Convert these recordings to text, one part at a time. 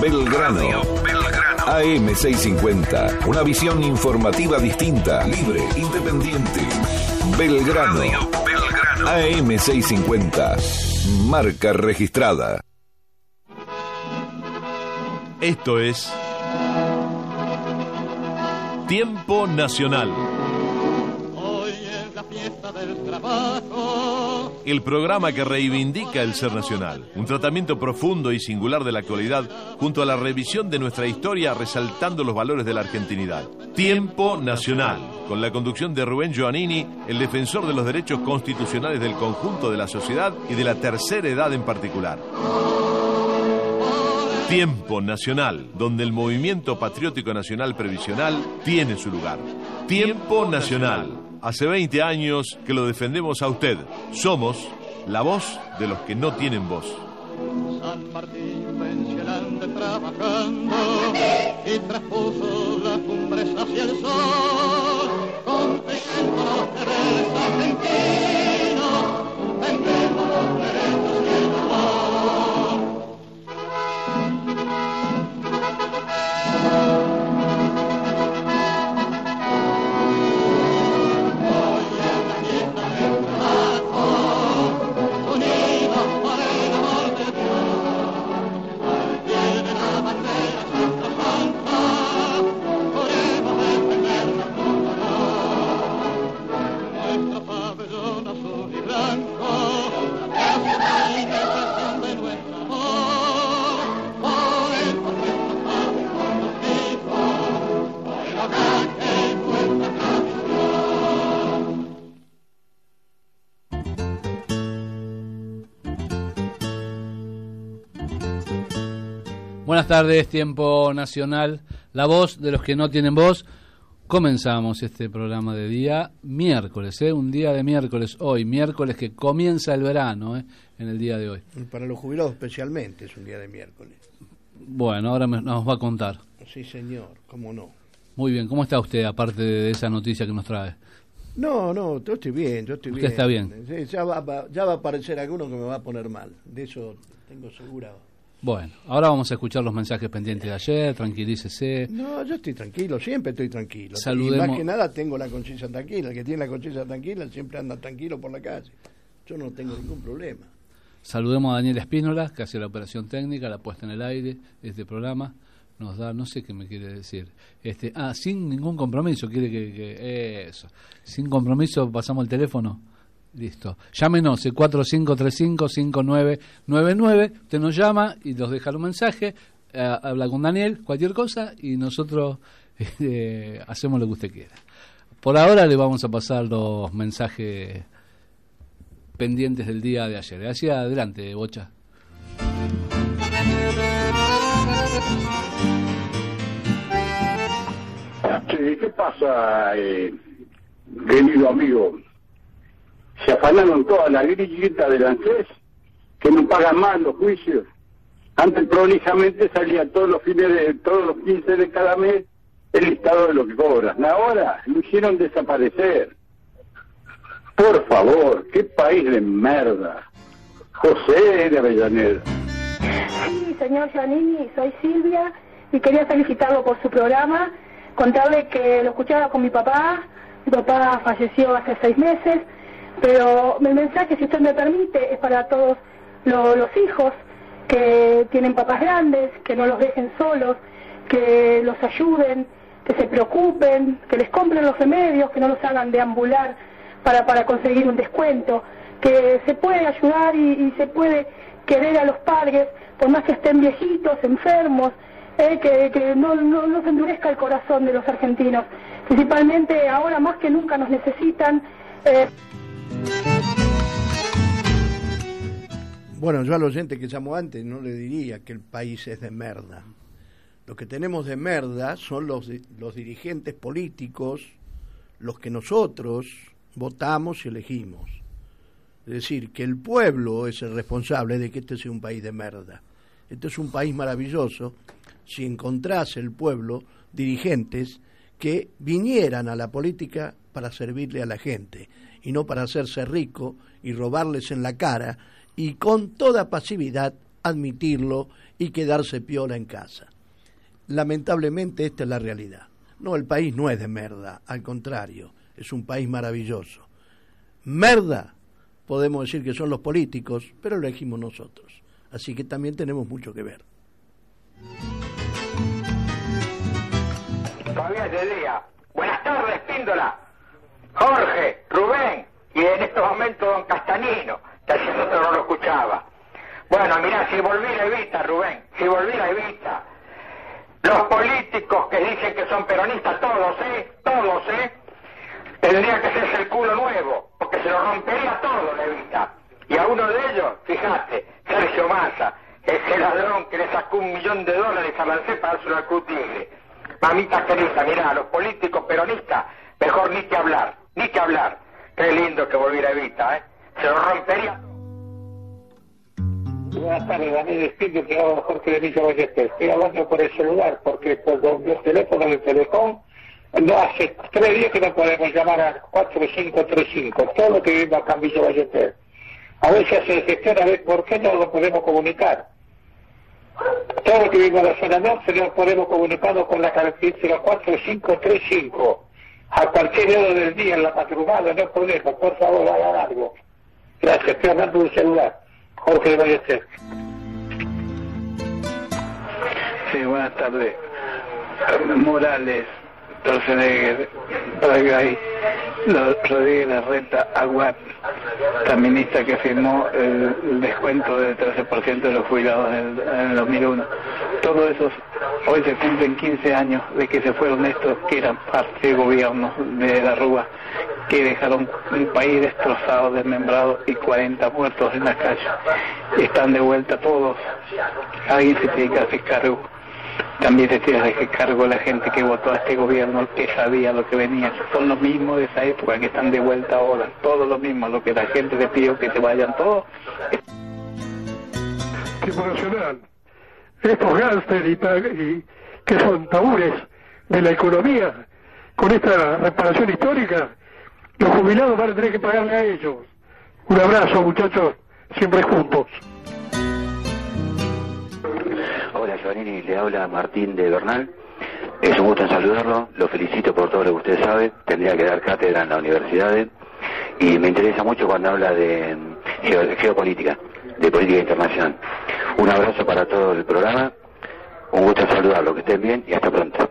Belgrano. AM650. Una visión informativa distinta, libre, independiente. Belgrano. AM650. Marca registrada. Esto es Tiempo Nacional. Hoy es la fiesta del trabajo. El programa que reivindica el ser nacional. Un tratamiento profundo y singular de la actualidad, junto a la revisión de nuestra historia, resaltando los valores de la argentinidad. Tiempo Nacional, con la conducción de Rubén Giovannini, el defensor de los derechos constitucionales del conjunto de la sociedad y de la tercera edad en particular. Tiempo Nacional, donde el movimiento patriótico nacional previsional tiene su lugar. Tiempo Nacional. Hace 20 años que lo defendemos a usted. Somos la voz de los que no tienen voz. San Martín pensionante trabajando y traspuso las cumbres hacia el sol. Conquistemos los deberes argentinos, vendemos los derechos y el amor. Buenas tardes, Tiempo Nacional, la voz de los que no tienen voz. Comenzamos este programa de día miércoles, un día de miércoles hoy, miércoles que comienza el verano, en el día de hoy. Para los jubilados especialmente es un día de miércoles. Bueno, ahora nos va a contar. Sí, señor, cómo no. Muy bien, ¿cómo está usted, aparte de esa noticia que nos trae? No, yo estoy bien, ¿Usted está bien? Sí, ya va a aparecer alguno que me va a poner mal, de eso tengo segurado. Bueno, ahora vamos a escuchar los mensajes pendientes de ayer, tranquilícese. No, yo estoy tranquilo, siempre estoy tranquilo. Saludemos. Y más que nada tengo la conciencia tranquila, el que tiene la conciencia tranquila siempre anda tranquilo por la calle. Yo no tengo ningún problema. Saludemos a Daniel Espínola, que hace la operación técnica, la puesta en el aire de este programa. Nos da, no sé qué me quiere decir. Sin ningún compromiso, quiere que eso. Sin compromiso pasamos el teléfono. Listo. Llámenos, 4535-5999. Usted nos llama y nos deja un mensaje, habla con Daniel, cualquier cosa, y nosotros hacemos lo que usted quiera. Por ahora le vamos a pasar los mensajes pendientes del día de ayer. Hacia adelante, Bocha. Sí, ¿qué pasa, querido amigo? Se afanaron toda la grillita del ANSES, que no pagan más los juicios. Antes prolijamente salía todos los 15 de cada mes el listado de lo que cobran. Ahora lo hicieron desaparecer. Por favor, qué país de merda. José de Avellaneda. Sí, señor Giannini, soy Silvia y quería felicitarlo por su programa, contarle que lo escuchaba con mi papá falleció hace 6 meses, pero el mensaje, si usted me permite, es para todos los hijos que tienen papás grandes, que no los dejen solos, que los ayuden, que se preocupen, que les compren los remedios, que no los hagan deambular para conseguir un descuento, que se puede ayudar y se puede querer a los padres, por más que estén viejitos, enfermos, que no se endurezca el corazón de los argentinos. Principalmente ahora más que nunca nos necesitan. Bueno, yo al oyente que llamó antes no le diría que el país es de merda. Lo que tenemos de merda son los dirigentes políticos, los que nosotros votamos y elegimos. Es decir, que el pueblo es el responsable de que este sea un país de merda. Este es un país maravilloso si encontrase el pueblo dirigentes que vinieran a la política para servirle a la gente y no para hacerse rico y robarles en la cara y con toda pasividad admitirlo y quedarse piola en casa. Lamentablemente esta es la realidad. No, el país no es de merda, al contrario, es un país maravilloso. Merda, podemos decir que son los políticos, pero lo elegimos nosotros. Así que también tenemos mucho que ver. Todavía es de día. Buenas tardes, Píndola. Jorge, Rubén, y en estos momentos don Castanino, que hace rato no lo escuchaba. Bueno, mirá, si volviera Evita, Rubén, si volviera Evita, los políticos que dicen que son peronistas, todos, tendría que hacerse el culo nuevo, porque se lo rompería todo, Evita. Y a uno de ellos, fíjate, Sergio Massa, ese ladrón que le sacó $1 millón a Lancet para dárselo al Tigre. Mamita querida, mirá, a los políticos peronistas, mejor ni que hablar. Qué lindo que volviera Evita, se lo rompería. Buenas tardes, Daniel Espíritu, que habla Jorge de Villa Ballester. Estoy hablando por el celular, porque por los teléfonos de Telecom, no, hace 3 días que no podemos llamar al 4535, todo lo que vive acá en Villa Ballester. A veces se gestiona, a ver por qué no lo podemos comunicar. Todo lo que vive en la zona norte no podemos comunicarnos con la característica 4535. A cualquier hora del día en la madrugada no podemos, por favor, hagan algo. Gracias, estoy hablando del celular. Jorge de Ballester. Sí, buenas tardes. Morales, Torsenegger, Bragay, Rodríguez Larreta, Aguat, la ministra que firmó el descuento del 13% de los jubilados en el 2001. Todos esos hoy se cumplen 15 años de que se fueron estos que eran parte de gobierno de la Rúa, que dejaron un país destrozado, desmembrado y 40 muertos en la calle. Están de vuelta todos. Alguien se tiene que hacer cargo. También se tiene que hacer cargo la gente que votó a este gobierno, que sabía lo que venía. Son los mismos de esa época que están de vuelta ahora. Todos los mismos. Lo que la gente le pidió que se vayan todos. Tipo nacional. Estos gánster y que son tabúes de la economía, con esta reparación histórica, los jubilados van a tener que pagarle a ellos. Un abrazo, muchachos, siempre juntos. Hola, Giovannini, le habla Martín de Bernal. Es un gusto en saludarlo, lo felicito por todo lo que usted sabe. Tendría que dar cátedra en la universidad y me interesa mucho cuando habla de geopolítica, de política internacional. Un abrazo para todo el programa, un gusto en saludarlo, que estén bien y hasta pronto.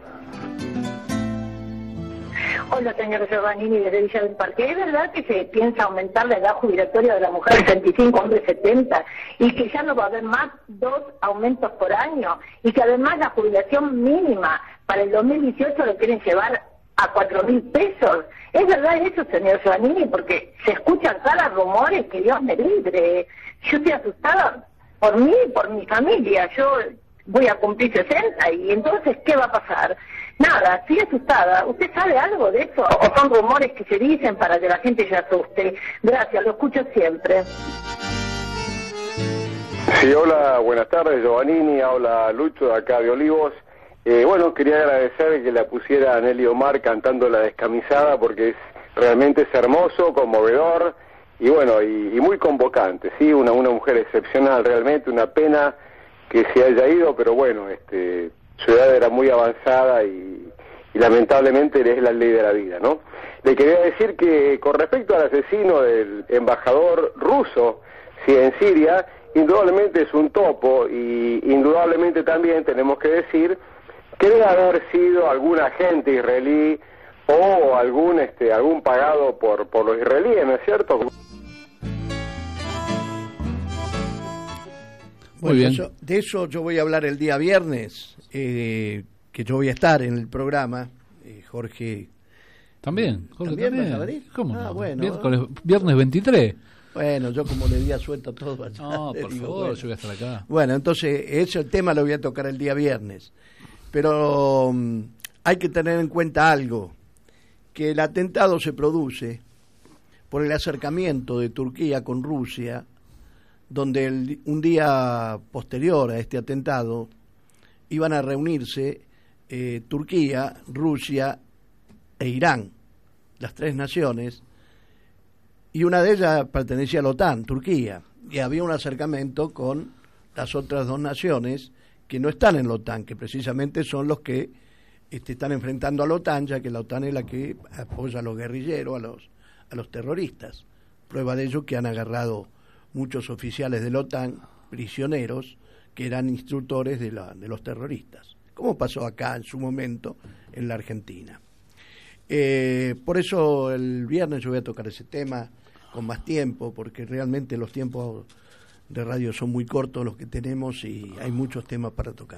Hola, señor Giovannini, desde Villa del Parque. ¿Es verdad que se piensa aumentar la edad jubilatoria de la mujer 65, hombre 70, y que ya no va a haber más 2 aumentos por año, y que además la jubilación mínima para el 2018 lo quieren llevar a 4.000 pesos? ¿Es verdad eso, señor Giovannini? Porque se escuchan cada rumores que Dios me libre. Yo estoy asustada por mí y por mi familia. Yo voy a cumplir 60 y entonces, ¿qué va a pasar? Nada, estoy asustada. ¿Usted sabe algo de eso? ¿O son rumores que se dicen para que la gente se asuste? Gracias, lo escucho siempre. Sí, hola, buenas tardes, Giovannini, habla Lucho de acá de Olivos. Bueno, quería agradecer que la pusiera Nelly Omar cantando La Descamisada, porque realmente es hermoso, conmovedor y bueno, y muy convocante, ¿sí? Una mujer excepcional, realmente, una pena que se haya ido, pero bueno, su edad era muy avanzada y lamentablemente es la ley de la vida, ¿no? Le quería decir que con respecto al asesino del embajador ruso, sí, en Siria, indudablemente es un topo y indudablemente también tenemos que decir que debe haber sido algún agente israelí o algún pagado por los israelíes, ¿no es cierto? Muy bien. De eso yo voy a hablar el día viernes, que yo voy a estar en el programa, Jorge. ¿También? Jorge, ¿También vas a venir? ¿Cómo no? Bueno. Viernes 23. Bueno, yo como le di a suelto todo allá. No, por favor, bueno, yo voy a estar acá. Bueno, entonces ese tema lo voy a tocar el día viernes. Pero hay que tener en cuenta algo, que el atentado se produce por el acercamiento de Turquía con Rusia, donde un día posterior a este atentado iban a reunirse Turquía, Rusia e Irán, las 3 naciones, y una de ellas pertenecía a la OTAN, Turquía, y había un acercamiento con las otras dos naciones que no están en la OTAN, que precisamente son los que están enfrentando a la OTAN, ya que la OTAN es la que apoya a los guerrilleros, a los terroristas. Prueba de ello que han agarrado muchos oficiales de la OTAN, prisioneros, que eran instructores de los terroristas, como pasó acá en su momento en la Argentina. Por eso el viernes yo voy a tocar ese tema con más tiempo, porque realmente los tiempos de radio son muy cortos los que tenemos y hay muchos temas para tocar.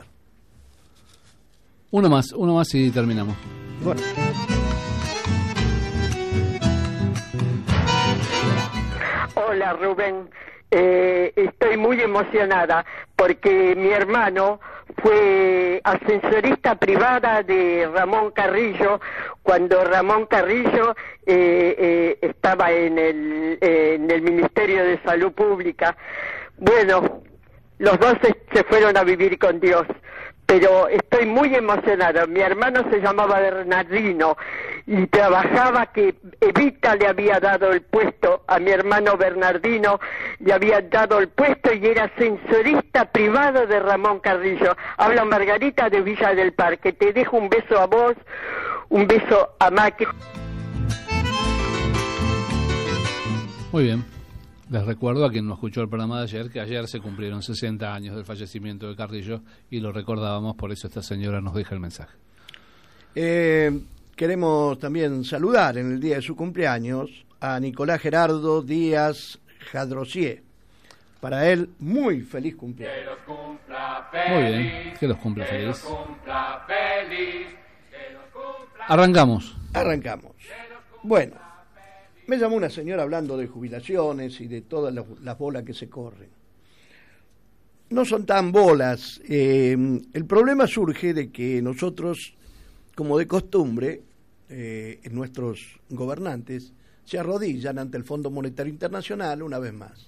Uno más y terminamos. Bueno. Hola Rubén, estoy muy emocionada porque mi hermano fue ascensorista privada de Ramón Carrillo cuando Ramón Carrillo estaba en el Ministerio de Salud Pública. Bueno, los dos se fueron a vivir con Dios, pero estoy muy emocionada. Mi hermano se llamaba Bernardino y trabajaba, que Evita le había dado el puesto a mi hermano Bernardino, le había dado el puesto y era ascensorista privado de Ramón Carrillo. Habla Margarita de Villa del Parque. Te dejo un beso a vos, un beso a Macri. Muy bien. Les recuerdo a quien no escuchó el programa de ayer que ayer se cumplieron 60 años del fallecimiento de Carrillo y lo recordábamos, por eso esta señora nos deja el mensaje. Queremos también saludar en el día de su cumpleaños a Nicolás Gerardo Díaz Jadrosier. Para él, muy feliz cumpleaños. Que los cumpla feliz. Muy bien, que los cumpla feliz. Que los cumpla feliz. Que los cumpla. Arrancamos. Bueno, me llamó una señora hablando de jubilaciones y de todas las bolas que se corren. No son tan bolas. El problema surge de que nosotros, como de costumbre, nuestros gobernantes se arrodillan ante el Fondo Monetario Internacional una vez más.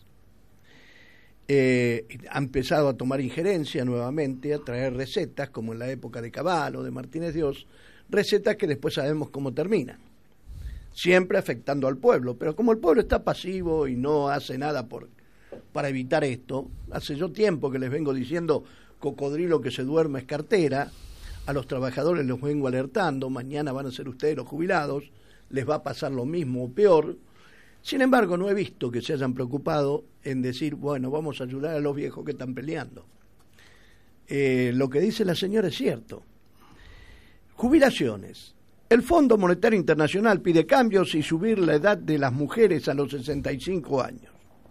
Ha empezado a tomar injerencia nuevamente, a traer recetas, como en la época de Cavallo, de Martínez Dios, recetas que después sabemos cómo terminan, siempre afectando al pueblo. Pero como el pueblo está pasivo y no hace nada para evitar esto, hace yo tiempo que les vengo diciendo, cocodrilo que se duerme es cartera. A los trabajadores los vengo alertando, mañana van a ser ustedes los jubilados, les va a pasar lo mismo o peor. Sin embargo, no he visto que se hayan preocupado en decir, bueno, vamos a ayudar a los viejos que están peleando. Lo que dice la señora es cierto. Jubilaciones. El Fondo Monetario Internacional pide cambios y subir la edad de las mujeres a los 65 años.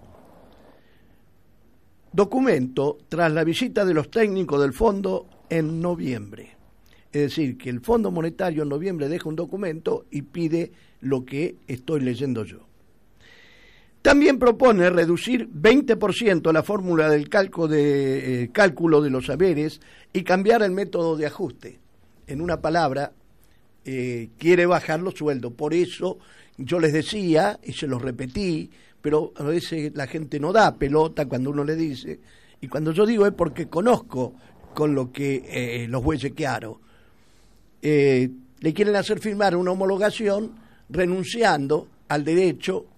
Documento tras la visita de los técnicos del fondo en noviembre. Es decir, que el Fondo Monetario en noviembre deja un documento y pide lo que estoy leyendo yo. También propone reducir 20% la fórmula del cálculo de los saberes y cambiar el método de ajuste. En una palabra, quiere bajar los sueldos. Por eso yo les decía, y se los repetí, pero a veces la gente no da pelota cuando uno le dice, y cuando yo digo es porque conozco con lo que los bueyes chequearon. Le quieren hacer firmar una homologación renunciando al derecho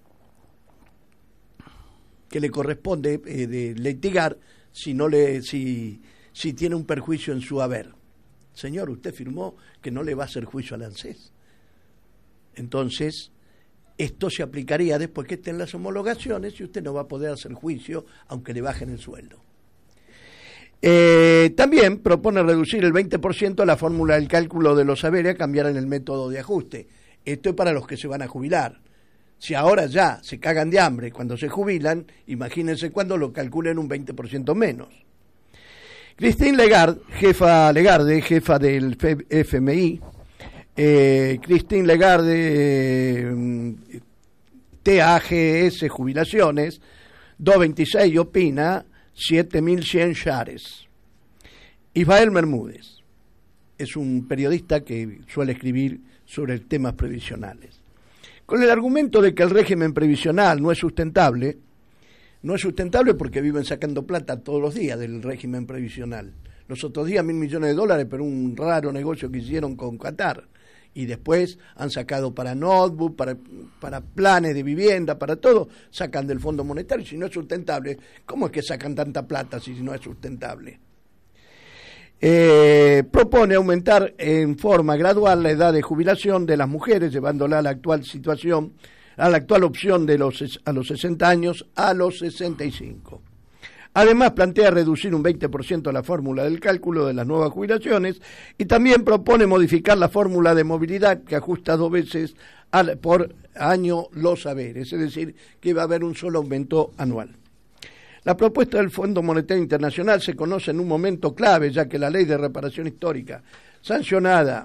que le corresponde de litigar si tiene un perjuicio en su haber. Señor, usted firmó que no le va a hacer juicio al ANSES. Entonces, esto se aplicaría después que estén las homologaciones y usted no va a poder hacer juicio aunque le bajen el sueldo. También propone reducir el 20% la fórmula del cálculo de los saberes, cambiar en el método de ajuste. Esto es para los que se van a jubilar. Si ahora ya se cagan de hambre cuando se jubilan, imagínense cuando lo calculen un 20% menos. Christine Lagarde, jefa del FMI, Christine Lagarde, TAGS Jubilaciones, 226 opina 7.100 shares. Ismael Bermúdez es un periodista que suele escribir sobre temas previsionales. Con el argumento de que el régimen previsional no es sustentable porque viven sacando plata todos los días del régimen previsional. Los otros días $1.000 millones, pero un raro negocio que hicieron con Qatar, y después han sacado para notebook, para planes de vivienda, para todo, sacan del Fondo Monetario. Si no es sustentable, ¿cómo es que sacan tanta plata si no es sustentable? Propone aumentar en forma gradual la edad de jubilación de las mujeres, llevándola a la actual situación, a la actual opción de a los 60 años a los 65. Además, plantea reducir un 20% la fórmula del cálculo de las nuevas jubilaciones y también propone modificar la fórmula de movilidad que ajusta 2 veces por año los saberes, es decir, que va a haber un solo aumento anual. La propuesta del Fondo Monetario Internacional se conoce en un momento clave, ya que la Ley de Reparación Histórica, sancionada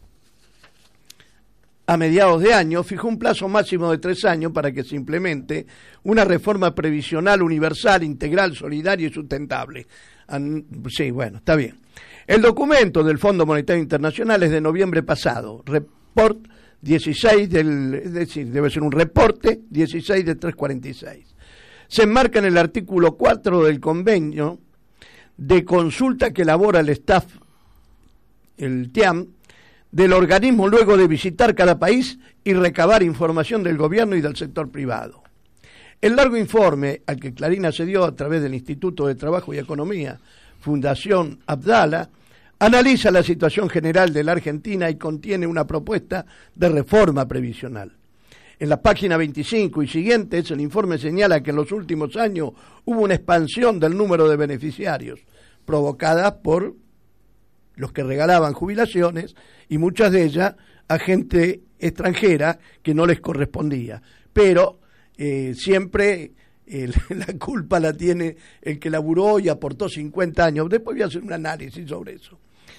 a mediados de año, fijó un plazo máximo de 3 años para que se implemente una reforma previsional universal, integral, solidaria y sustentable. Sí, bueno, está bien. El documento del Fondo Monetario Internacional es de noviembre pasado, report 16 es decir, debe ser un reporte 16 de 346. Se enmarca en el artículo 4 del convenio de consulta que elabora el staff, el TIAM, del organismo luego de visitar cada país y recabar información del gobierno y del sector privado. El largo informe al que Clarín accedió a través del Instituto de Trabajo y Economía, Fundación Abdala, analiza la situación general de la Argentina y contiene una propuesta de reforma previsional. En la página 25 y siguientes, el informe señala que en los últimos años hubo una expansión del número de beneficiarios, provocada por los que regalaban jubilaciones y muchas de ellas a gente extranjera que no les correspondía. Pero siempre la culpa la tiene el que laburó y aportó 50 años. Después voy a hacer un análisis sobre eso.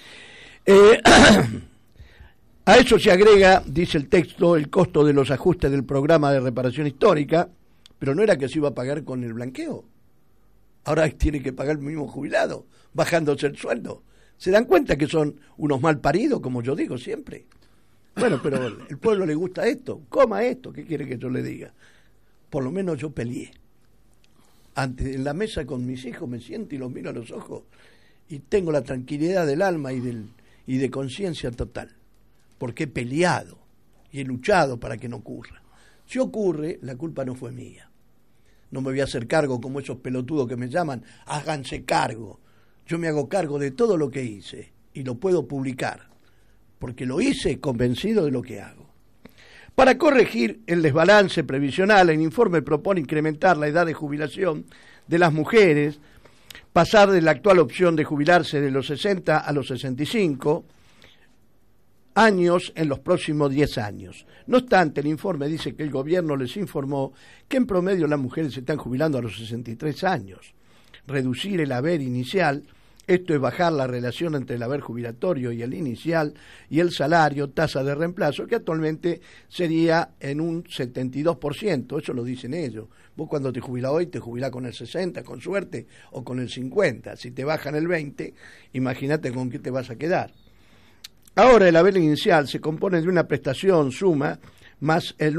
A eso se agrega, dice el texto, el costo de los ajustes del programa de reparación histórica, pero no era que se iba a pagar con el blanqueo. Ahora tiene que pagar el mismo jubilado, bajándose el sueldo. ¿Se dan cuenta que son unos mal paridos, como yo digo siempre? Bueno, pero el pueblo le gusta esto, coma esto, ¿qué quiere que yo le diga? Por lo menos yo peleé. En la mesa con mis hijos me siento y los miro a los ojos y tengo la tranquilidad del alma y de conciencia total. Porque he peleado y he luchado para que no ocurra. Si ocurre, la culpa no fue mía. No me voy a hacer cargo como esos pelotudos que me llaman, háganse cargo. Yo me hago cargo de todo lo que hice y lo puedo publicar, porque lo hice convencido de lo que hago. Para corregir el desbalance previsional, el informe propone incrementar la edad de jubilación de las mujeres, pasar de la actual opción de jubilarse de los 60 a los 65 años en los próximos 10 años. No obstante, el informe dice que el gobierno les informó que en promedio las mujeres se están jubilando a los 63 años. Reducir el haber inicial, esto es bajar la relación entre el haber jubilatorio y el inicial y el salario, tasa de reemplazo, que actualmente sería en un 72%, eso lo dicen ellos. Vos cuando te jubilás hoy, te jubilás con el 60, con suerte, o con el 50. Si te bajan el 20, imagínate con qué te vas a quedar. Ahora el haber inicial se compone de una prestación suma más el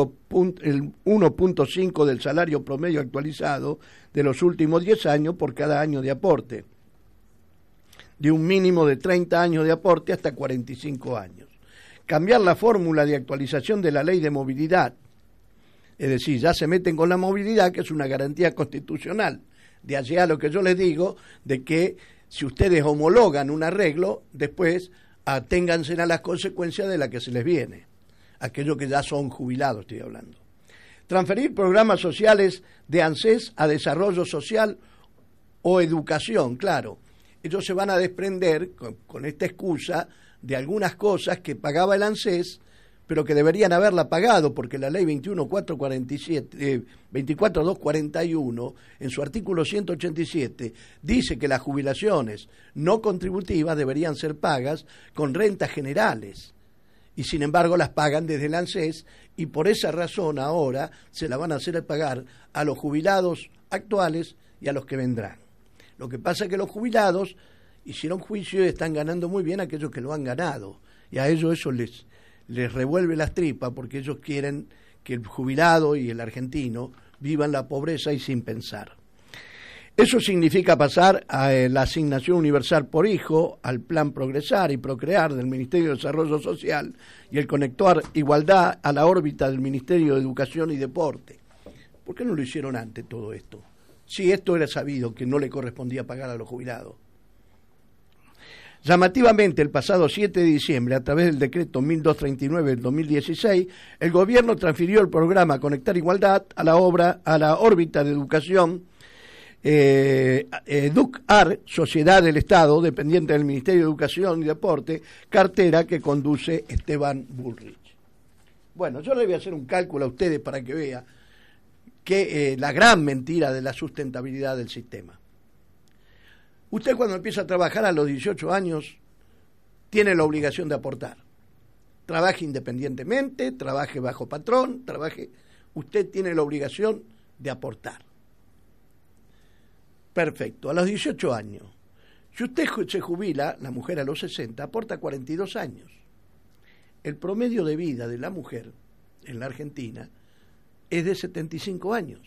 1.5 del salario promedio actualizado de los últimos 10 años por cada año de aporte, de un mínimo de 30 años de aporte hasta 45 años. Cambiar la fórmula de actualización de la ley de movilidad, es decir, ya se meten con la movilidad, que es una garantía constitucional. De allá lo que yo les digo, de que si ustedes homologan un arreglo, después aténganse a las consecuencias de la que se les viene. Aquellos que ya son jubilados, estoy hablando. Transferir programas sociales de ANSES a desarrollo social o educación, claro. Ellos se van a desprender con esta excusa de algunas cosas que pagaba el ANSES, pero que deberían haberla pagado, porque la ley 24241, en su artículo 187, dice que las jubilaciones no contributivas deberían ser pagas con rentas generales, y sin embargo las pagan desde el ANSES, y por esa razón ahora se la van a hacer pagar a los jubilados actuales y a los que vendrán. Lo que pasa es que los jubilados hicieron juicio y están ganando muy bien aquellos que lo han ganado, y a ellos eso les revuelve las tripas, porque ellos quieren que el jubilado y el argentino vivan la pobreza y sin pensar. Eso significa pasar a la asignación universal por hijo, al plan Progresar y Procrear del Ministerio de Desarrollo Social y el conectar igualdad a la órbita del Ministerio de Educación y Deporte. ¿Por qué no lo hicieron antes todo esto? Si esto era sabido que no le correspondía pagar a los jubilados. Llamativamente, el pasado 7 de diciembre, a través del decreto 1239 del 2016, el gobierno transfirió el programa Conectar Igualdad a la órbita de educación EducAR, Sociedad del Estado, dependiente del Ministerio de Educación y Deporte, cartera que conduce Esteban Bullrich. Bueno, yo le voy a hacer un cálculo a ustedes para que vean que la gran mentira de la sustentabilidad del sistema. Usted cuando empieza a trabajar a los 18 años tiene la obligación de aportar. Trabaje independientemente, trabaje bajo patrón, usted tiene la obligación de aportar. Perfecto, a los 18 años. Si usted se jubila, la mujer a los 60, aporta 42 años. El promedio de vida de la mujer en la Argentina es de 75 años.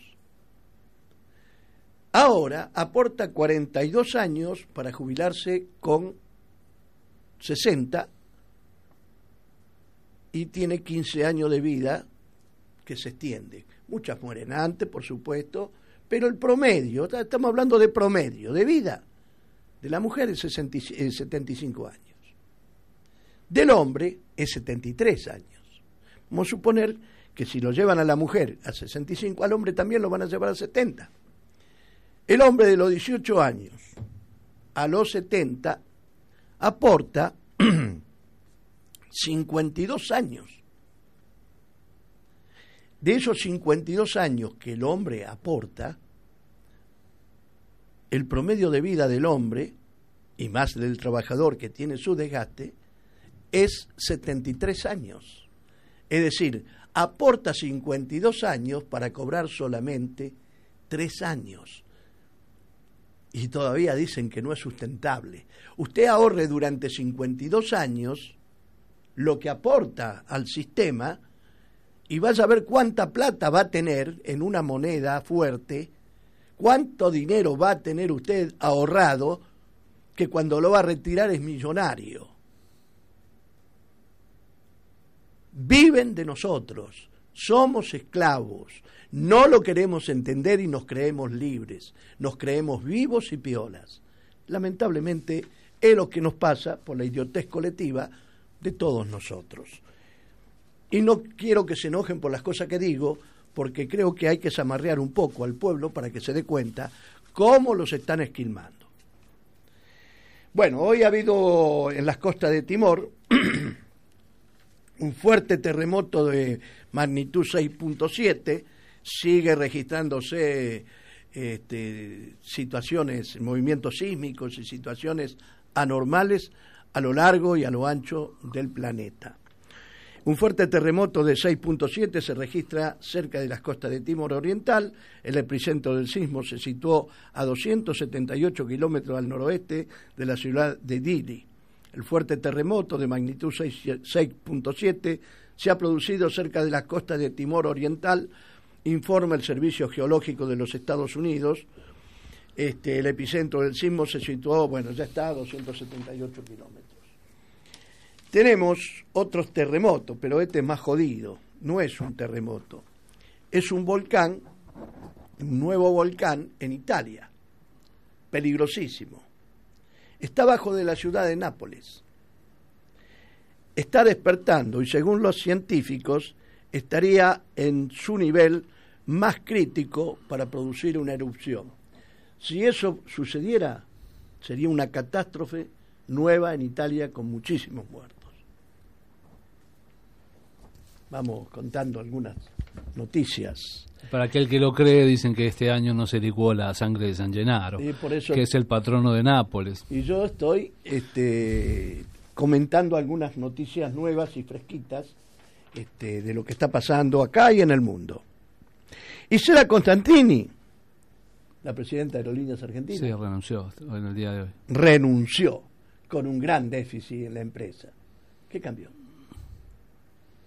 Ahora aporta 42 años para jubilarse con 60 y tiene 15 años de vida que se extiende. Muchas mueren antes, por supuesto, pero el promedio, estamos hablando de promedio de vida de la mujer es 75 años. Del hombre es 73 años. Vamos a suponer que si lo llevan a la mujer a 65, al hombre también lo van a llevar a 70. El hombre de los 18 años a los 70 aporta 52 años. De esos 52 años que el hombre aporta, el promedio de vida del hombre, y más del trabajador que tiene su desgaste, es 73 años. Es decir, aporta 52 años para cobrar solamente 3 años. Y todavía dicen que no es sustentable. Usted ahorre durante 52 años lo que aporta al sistema y vaya a ver cuánta plata va a tener en una moneda fuerte, cuánto dinero va a tener usted ahorrado, que cuando lo va a retirar es millonario. Viven de nosotros, somos esclavos, no lo queremos entender y nos creemos libres, nos creemos vivos y piolas. Lamentablemente es lo que nos pasa por la idiotez colectiva de todos nosotros. Y no quiero que se enojen por las cosas que digo, porque creo que hay que zamarrear un poco al pueblo para que se dé cuenta cómo los están esquilmando. Bueno, hoy ha habido en las costas de Timor un fuerte terremoto de magnitud 6.7, sigue registrándose situaciones, movimientos sísmicos y situaciones anormales a lo largo y a lo ancho del planeta. Un fuerte terremoto de 6.7 se registra cerca de las costas de Timor Oriental. El epicentro del sismo se situó a 278 kilómetros al noroeste de la ciudad de Dili. El fuerte terremoto de magnitud 6.7 se ha producido cerca de las costas de Timor Oriental, informa el Servicio Geológico de los Estados Unidos. El epicentro del sismo se situó, ya está a 278 kilómetros. Tenemos otros terremotos, pero este es más jodido, no es un terremoto, es un volcán, un nuevo volcán en Italia, peligrosísimo. Está abajo de la ciudad de Nápoles, está despertando y según los científicos estaría en su nivel más crítico para producir una erupción. Si eso sucediera, sería una catástrofe nueva en Italia con muchísimos muertos. Vamos contando algunas noticias. Para aquel que lo cree, dicen que este año no se licuó la sangre de San Gennaro, por eso, que es el patrono de Nápoles. Y yo estoy comentando algunas noticias nuevas y fresquitas de lo que está pasando acá y en el mundo. Isela Constantini, la presidenta de Aerolíneas Argentinas. Sí, renunció en el día de hoy. Renunció con un gran déficit en la empresa. ¿Qué cambió?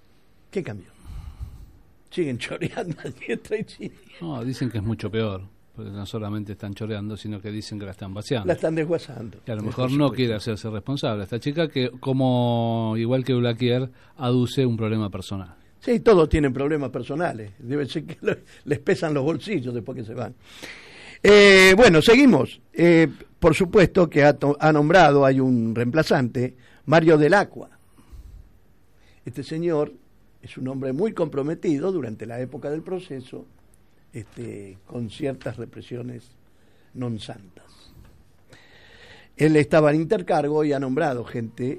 ¿Qué cambió? Siguen choreando a diestra y siniestra. No, dicen que es mucho peor. porque no solamente están choreando, sino que dicen que la están vaciando. La están desguazando. Que a lo mejor no quiere hacerse responsable. Esta chica que, como igual que Blaquier, aduce un problema personal. Sí, todos tienen problemas personales. Debe ser que les pesan los bolsillos después que se van. Bueno, seguimos. Por supuesto que ha nombrado, hay un reemplazante, Mario del Acqua. Este señor es un hombre muy comprometido durante la época del proceso, con ciertas represiones non santas. Él estaba en intercargo y ha nombrado gente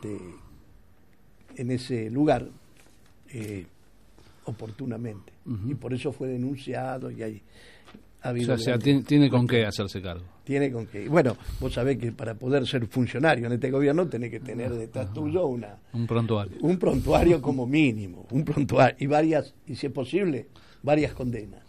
en ese lugar oportunamente. Y por eso fue denunciado y hay... O sea, tiene con qué hacerse cargo. Tiene con qué. Bueno, vos sabés que para poder ser funcionario en este gobierno tenés que tener detrás tuyo un prontuario. Un prontuario como mínimo, un prontuario y si es posible, varias condenas.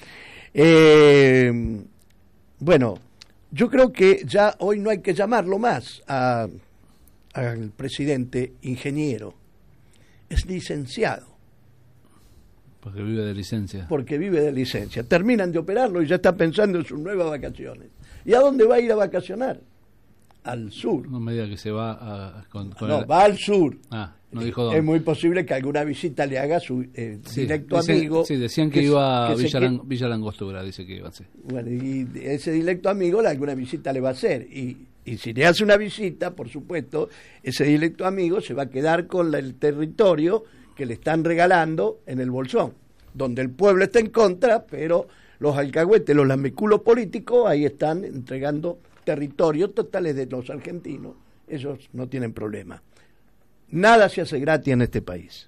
Bueno, yo creo que ya hoy no hay que llamarlo más al presidente ingeniero. Es licenciado. Porque vive de licencia. Porque vive de licencia. Terminan de operarlo y ya está pensando en sus nuevas vacaciones. ¿Y a dónde va a ir a vacacionar? Al sur. No me diga que se va va al sur. No dijo dónde. Es muy posible que alguna visita le haga su directo amigo. Sí, decían que iba a Villa Langostura, dice que iba. Sí. Bueno, y ese directo amigo alguna visita le va a hacer. Y si le hace una visita, por supuesto, ese directo amigo se va a quedar con el territorio que le están regalando en el Bolsón, donde el pueblo está en contra, pero los alcahuetes, los lambeculos políticos, ahí están entregando territorios totales de los argentinos. Ellos no tienen problema. Nada se hace gratis en este país.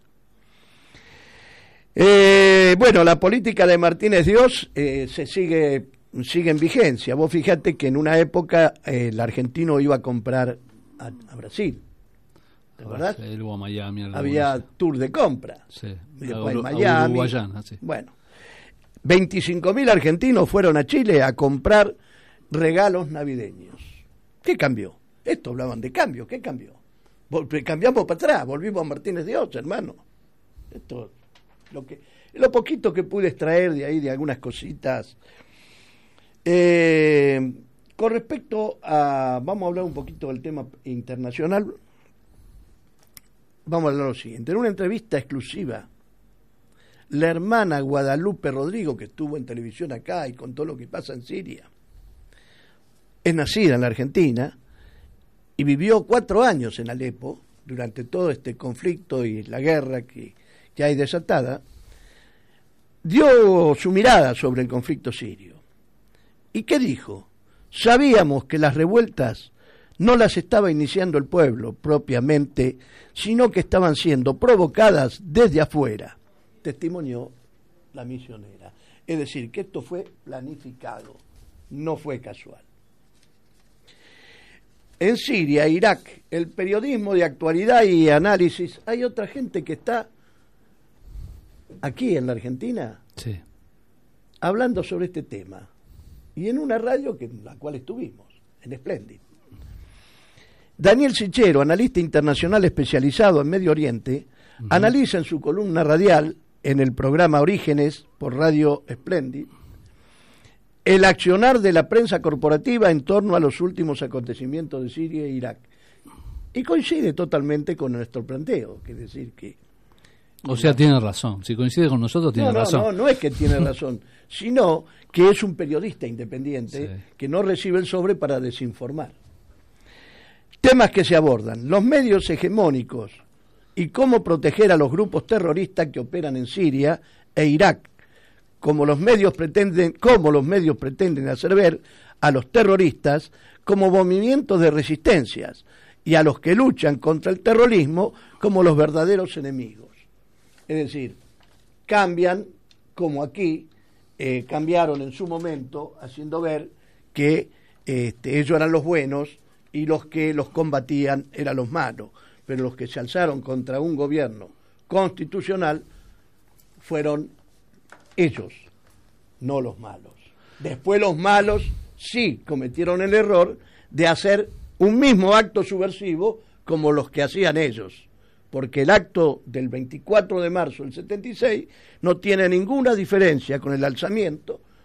Bueno, la política de Martínez Dios sigue en vigencia. Vos fijate que en una época el argentino iba a comprar a Brasil. ¿Te acordás? A Miami, había tour de compra. Sí. Después Miami. Sí. Bueno, 25.000 argentinos fueron a Chile a comprar regalos navideños. ¿Qué cambió? Esto hablaban de cambio. ¿Qué cambió? Cambiamos para atrás, volvimos a Martínez Dios, hermano. Esto lo poquito que pude extraer de ahí, de algunas cositas. Con respecto a... Vamos a hablar un poquito del tema internacional. Vamos a hablar lo siguiente. En una entrevista exclusiva, la hermana Guadalupe Rodrigo, que estuvo en televisión acá y contó lo que pasa en Siria, es nacida en la Argentina y vivió 4 años en Alepo durante todo este conflicto y la guerra que hay desatada. Dio su mirada sobre el conflicto sirio. ¿Y qué dijo? Sabíamos que las revueltas no las estaba iniciando el pueblo propiamente, sino que estaban siendo provocadas desde afuera, testimonió la misionera. Es decir, que esto fue planificado, no fue casual. En Siria, Irak, el periodismo de actualidad y análisis, hay otra gente que está aquí en la Argentina hablando sobre este tema, y en una radio en la cual estuvimos, en Splendid. Daniel Sichero, analista internacional especializado en Medio Oriente, analiza en su columna radial, en el programa Orígenes, por Radio Splendid, el accionar de la prensa corporativa en torno a los últimos acontecimientos de Siria e Irak. Y coincide totalmente con nuestro planteo, que es decir que... O sea, tiene razón. Si coincide con nosotros, tiene razón. No es que tiene razón, sino que es un periodista independiente que no recibe el sobre para desinformar. Temas que se abordan: los medios hegemónicos y cómo proteger a los grupos terroristas que operan en Siria e Irak, como los medios pretenden hacer ver a los terroristas como movimientos de resistencias y a los que luchan contra el terrorismo como los verdaderos enemigos. Es decir, cambian, como aquí cambiaron en su momento, haciendo ver que ellos eran los buenos y los que los combatían eran los malos, pero los que se alzaron contra un gobierno constitucional fueron ellos, no los malos. Después los malos sí cometieron el error de hacer un mismo acto subversivo como los que hacían ellos, porque el acto del 24 de marzo del 76 no tiene ninguna diferencia con el alzamiento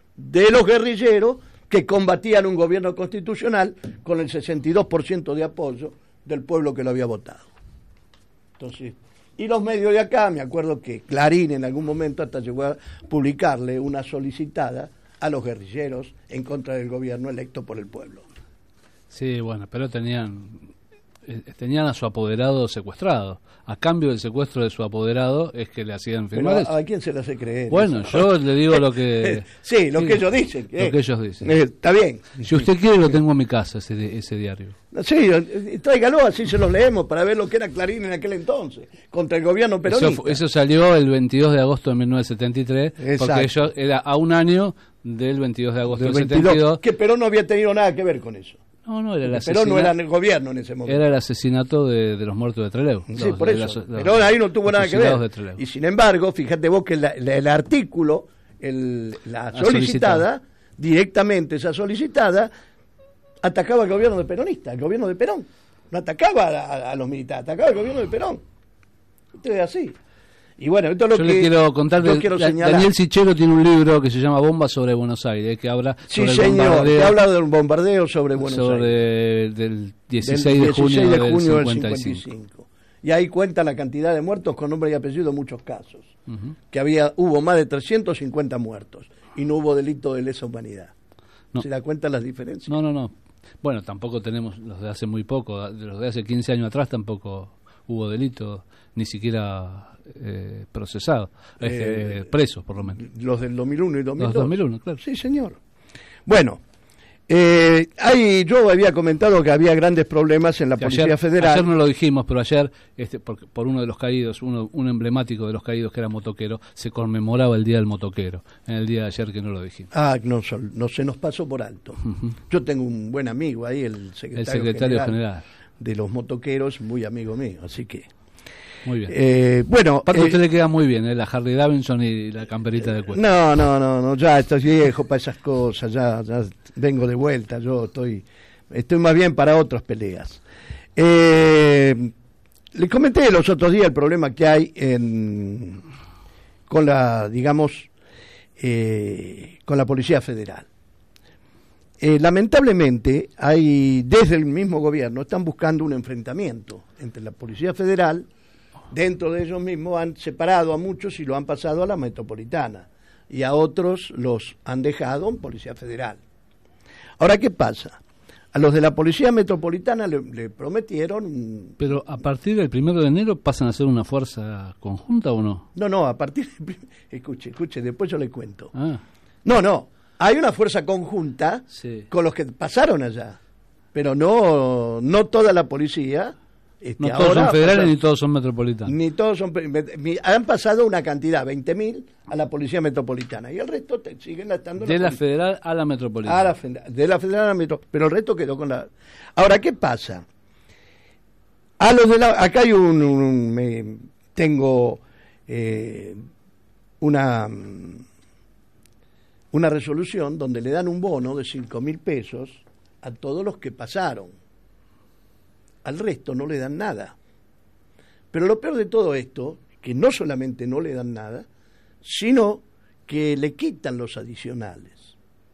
de los guerrilleros que combatían un gobierno constitucional con el 62% de apoyo del pueblo que lo había votado. Entonces, y los medios de acá, me acuerdo que Clarín en algún momento hasta llegó a publicarle una solicitada a los guerrilleros en contra del gobierno electo por el pueblo. Sí, bueno, pero tenían a su apoderado secuestrado. A cambio del secuestro de su apoderado es que le hacían firmar Pero eso. ¿a quién se le hace creer? Bueno, eso? Yo le digo lo que... sí, lo que ellos dicen. Lo que ellos dicen. Está bien. Si usted quiere, lo tengo en mi casa, ese diario. Sí, tráigalo, así se los leemos para ver lo que era Clarín en aquel entonces, contra el gobierno peronista. Eso salió el 22 de agosto de 1973, Exacto. Porque ellos era a un año del 22 de agosto del 22, 72. Que Perón no había tenido nada que ver con eso. No, era el Perón no era en el gobierno en ese momento. Era el asesinato de los muertos de Trelew. Sí, por eso. Perón ahí no tuvo nada que ver. Y sin embargo, fíjate vos que el artículo, la solicitada, directamente esa solicitada, atacaba al gobierno de peronista, al gobierno de Perón. No atacaba a los militares, atacaba al gobierno de Perón. Esto es así. Y bueno, esto es lo yo que le quiero contar. Daniel Sichero tiene un libro que se llama Bombas sobre Buenos Aires, que habla sobre el bombardeo. Que habla del bombardeo sobre Buenos Aires. Del 16 de junio del 55. Y ahí cuenta la cantidad de muertos con nombre y apellido en muchos casos. Que hubo más de 350 muertos y no hubo delito de lesa humanidad. No. ¿Se da cuenta las diferencias? No. Bueno, tampoco tenemos los de hace muy poco, de los de hace 15 años atrás tampoco hubo delito, ni siquiera procesados, presos por lo menos. Los del 2001 y 2002. Los 2001, claro. Sí, señor. Bueno, yo había comentado que había grandes problemas en la Policía Federal. Ayer no lo dijimos, pero ayer, por uno de los caídos, un emblemático de los caídos que era motoquero, se conmemoraba el Día del Motoquero, en el día de ayer que no lo dijimos. No se nos pasó por alto. Yo tengo un buen amigo ahí, el secretario general de los motoqueros, muy amigo mío, así que... Muy bien. Bueno, aparte a usted le queda muy bien, la Harley Davidson y la camperita de cuero. No, ya estoy viejo para esas cosas, ya vengo de vuelta, yo estoy más bien para otras peleas. Le comenté los otros días el problema que hay con la Policía Federal. Lamentablemente desde el mismo gobierno están buscando un enfrentamiento entre la Policía Federal. Dentro de ellos mismos han separado a muchos y lo han pasado a la metropolitana, y a otros los han dejado en Policía Federal. Ahora, ¿qué pasa? A los de la Policía Metropolitana le prometieron... Pero a partir del 1 de enero pasan a ser una fuerza conjunta, ¿o no? No, a partir del... Escuche, después yo le cuento. No, hay una fuerza conjunta con los que pasaron allá, pero no toda la policía... no todos son federales ni todos son metropolitanos. Ni todos son... Han pasado una cantidad, 20.000, a la Policía Metropolitana. Y el resto siguen estando... De la federal a la metropolitana. De la federal a la metropolitana. Pero el resto quedó con la... Ahora, ¿qué pasa? A los de acá hay tengo una resolución donde le dan un bono de 5.000 pesos a todos los que pasaron. Al resto no le dan nada. Pero lo peor de todo esto, que no solamente no le dan nada, sino que le quitan los adicionales.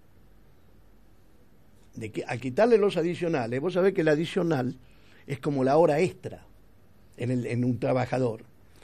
Al quitarle los adicionales, vos sabés que el adicional es como la hora extra en un trabajador.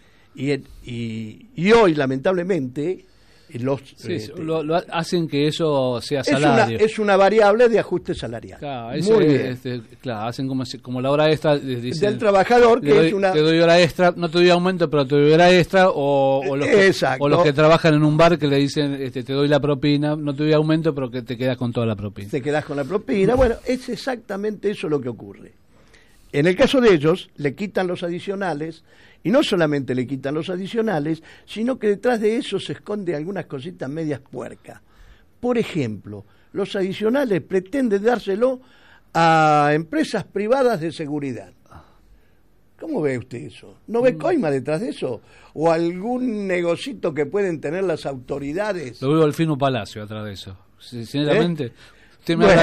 Y hoy, lamentablemente, lo hacen que eso sea salario. Es una variable de ajuste salarial. Claro, muy bien. Hacen como la hora extra del trabajador, te doy hora extra, no te doy aumento, pero te doy hora extra, o los que trabajan en un bar que le dicen te doy la propina, no te doy aumento, pero que te quedas con toda la propina. Te quedas con la propina. Bueno, es exactamente eso lo que ocurre. En el caso de ellos, le quitan los adicionales, y no solamente le quitan los adicionales, sino que detrás de eso se esconde algunas cositas medias puercas. Por ejemplo, los adicionales pretenden dárselo a empresas privadas de seguridad. ¿Cómo ve usted eso? ¿No ve coima detrás de eso? ¿O algún negocito que pueden tener las autoridades? Lo veo al Fino Palacio atrás de eso. Sinceramente... Usted me habla de eso y yo veo un poquito más para arriba. con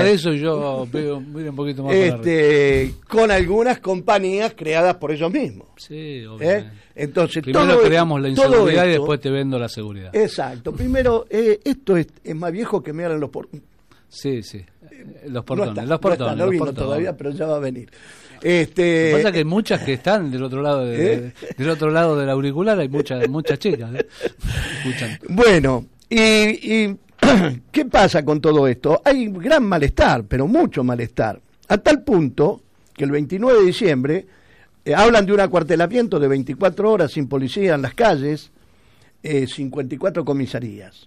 algunas compañías creadas por ellos mismos. Sí, obviamente. Entonces, primero creamos la inseguridad y después te vendo la seguridad. Exacto. Primero, esto es más viejo que me hablan los portones. Sí. Los portones. No vino todavía, pero ya va a venir. Lo que pasa es que hay muchas que están del otro lado del otro lado del auricular, hay muchas chicas. Escuchan. Bueno, y ¿qué pasa con todo esto? Hay gran malestar, pero mucho malestar, a tal punto que el 29 de diciembre hablan de un acuartelamiento de 24 horas sin policía en las calles, 54 comisarías.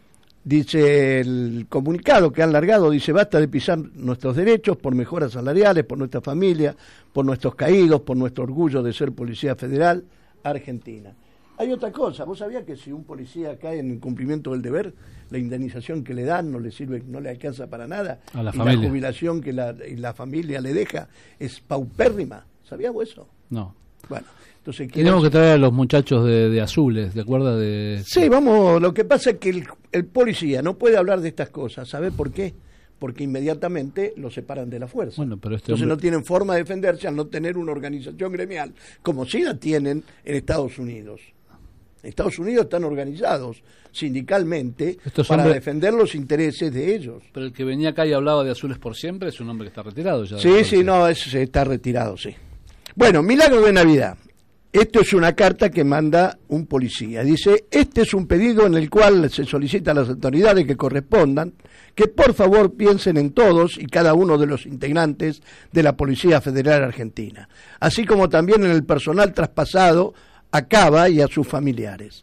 Dice el comunicado que han largado, dice: basta de pisar nuestros derechos por mejoras salariales, por nuestra familia, por nuestros caídos, por nuestro orgullo de ser Policía Federal Argentina. Hay otra cosa, ¿vos sabías que si un policía cae en el cumplimiento del deber, la indemnización que le dan no le sirve, no le alcanza para nada? A la y familia. La jubilación que la familia le deja es paupérrima. ¿Sabías vos eso? No. Bueno, entonces... Tenemos que traer a los muchachos de Azules, ¿de acuerdo? Sí, vamos, lo que pasa es que el policía no puede hablar de estas cosas, ¿sabe por qué? Porque inmediatamente lo separan de la fuerza. Bueno, pero entonces no tienen forma de defenderse al no tener una organización gremial, como sí la tienen en Estados Unidos. En Estados Unidos están organizados sindicalmente para defender los intereses de ellos. Pero el que venía acá y hablaba de Azules por siempre es un hombre que está retirado ya. Sí, no, está retirado, sí. Bueno, milagro de Navidad. Esto es una carta que manda un policía. Dice: este es un pedido en el cual se solicita a las autoridades que correspondan que por favor piensen en todos y cada uno de los integrantes de la Policía Federal Argentina, así como también en el personal traspasado a Cava y a sus familiares,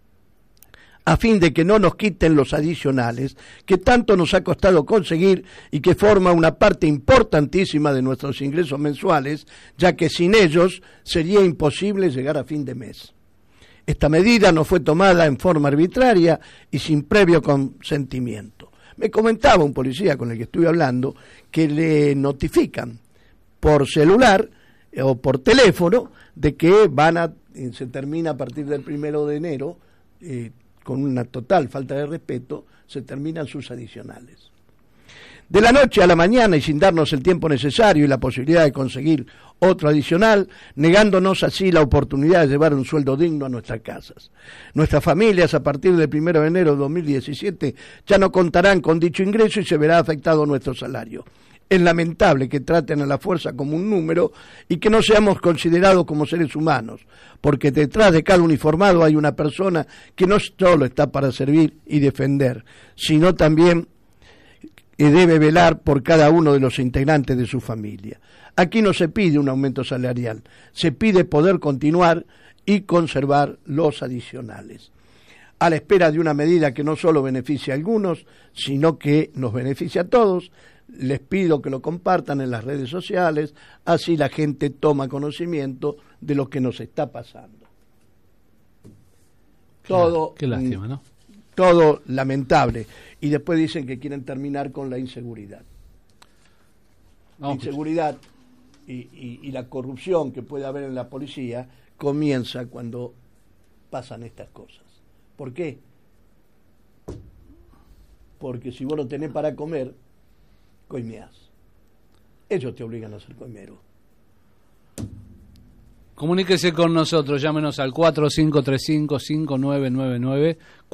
a fin de que no nos quiten los adicionales que tanto nos ha costado conseguir y que forma una parte importantísima de nuestros ingresos mensuales, ya que sin ellos sería imposible llegar a fin de mes. Esta medida no fue tomada en forma arbitraria y sin previo consentimiento. Me comentaba un policía con el que estuve hablando que le notifican por celular o por teléfono de que se termina a partir del 1 de enero, con una total falta de respeto, se terminan sus adicionales. De la noche a la mañana y sin darnos el tiempo necesario y la posibilidad de conseguir otro adicional, negándonos así la oportunidad de llevar un sueldo digno a nuestras casas. Nuestras familias a partir del 1 de enero de 2017 ya no contarán con dicho ingreso y se verá afectado nuestro salario. Es lamentable que traten a la fuerza como un número y que no seamos considerados como seres humanos, porque detrás de cada uniformado hay una persona que no solo está para servir y defender, sino también debe velar por cada uno de los integrantes de su familia. Aquí no se pide un aumento salarial, se pide poder continuar y conservar los adicionales, a la espera de una medida que no solo beneficie a algunos, sino que nos beneficie a todos. Les pido que lo compartan en las redes sociales, así la gente toma conocimiento de lo que nos está pasando. Todo, qué lástima, ¿no? Todo lamentable. Y después dicen que quieren terminar con la inseguridad. La inseguridad y la corrupción que puede haber en la policía comienza cuando pasan estas cosas. ¿Por qué? Porque si vos no tenés para comer, coimeás. Ellos te obligan a ser coimero. Comuníquese con nosotros, llámenos al 4535-5999,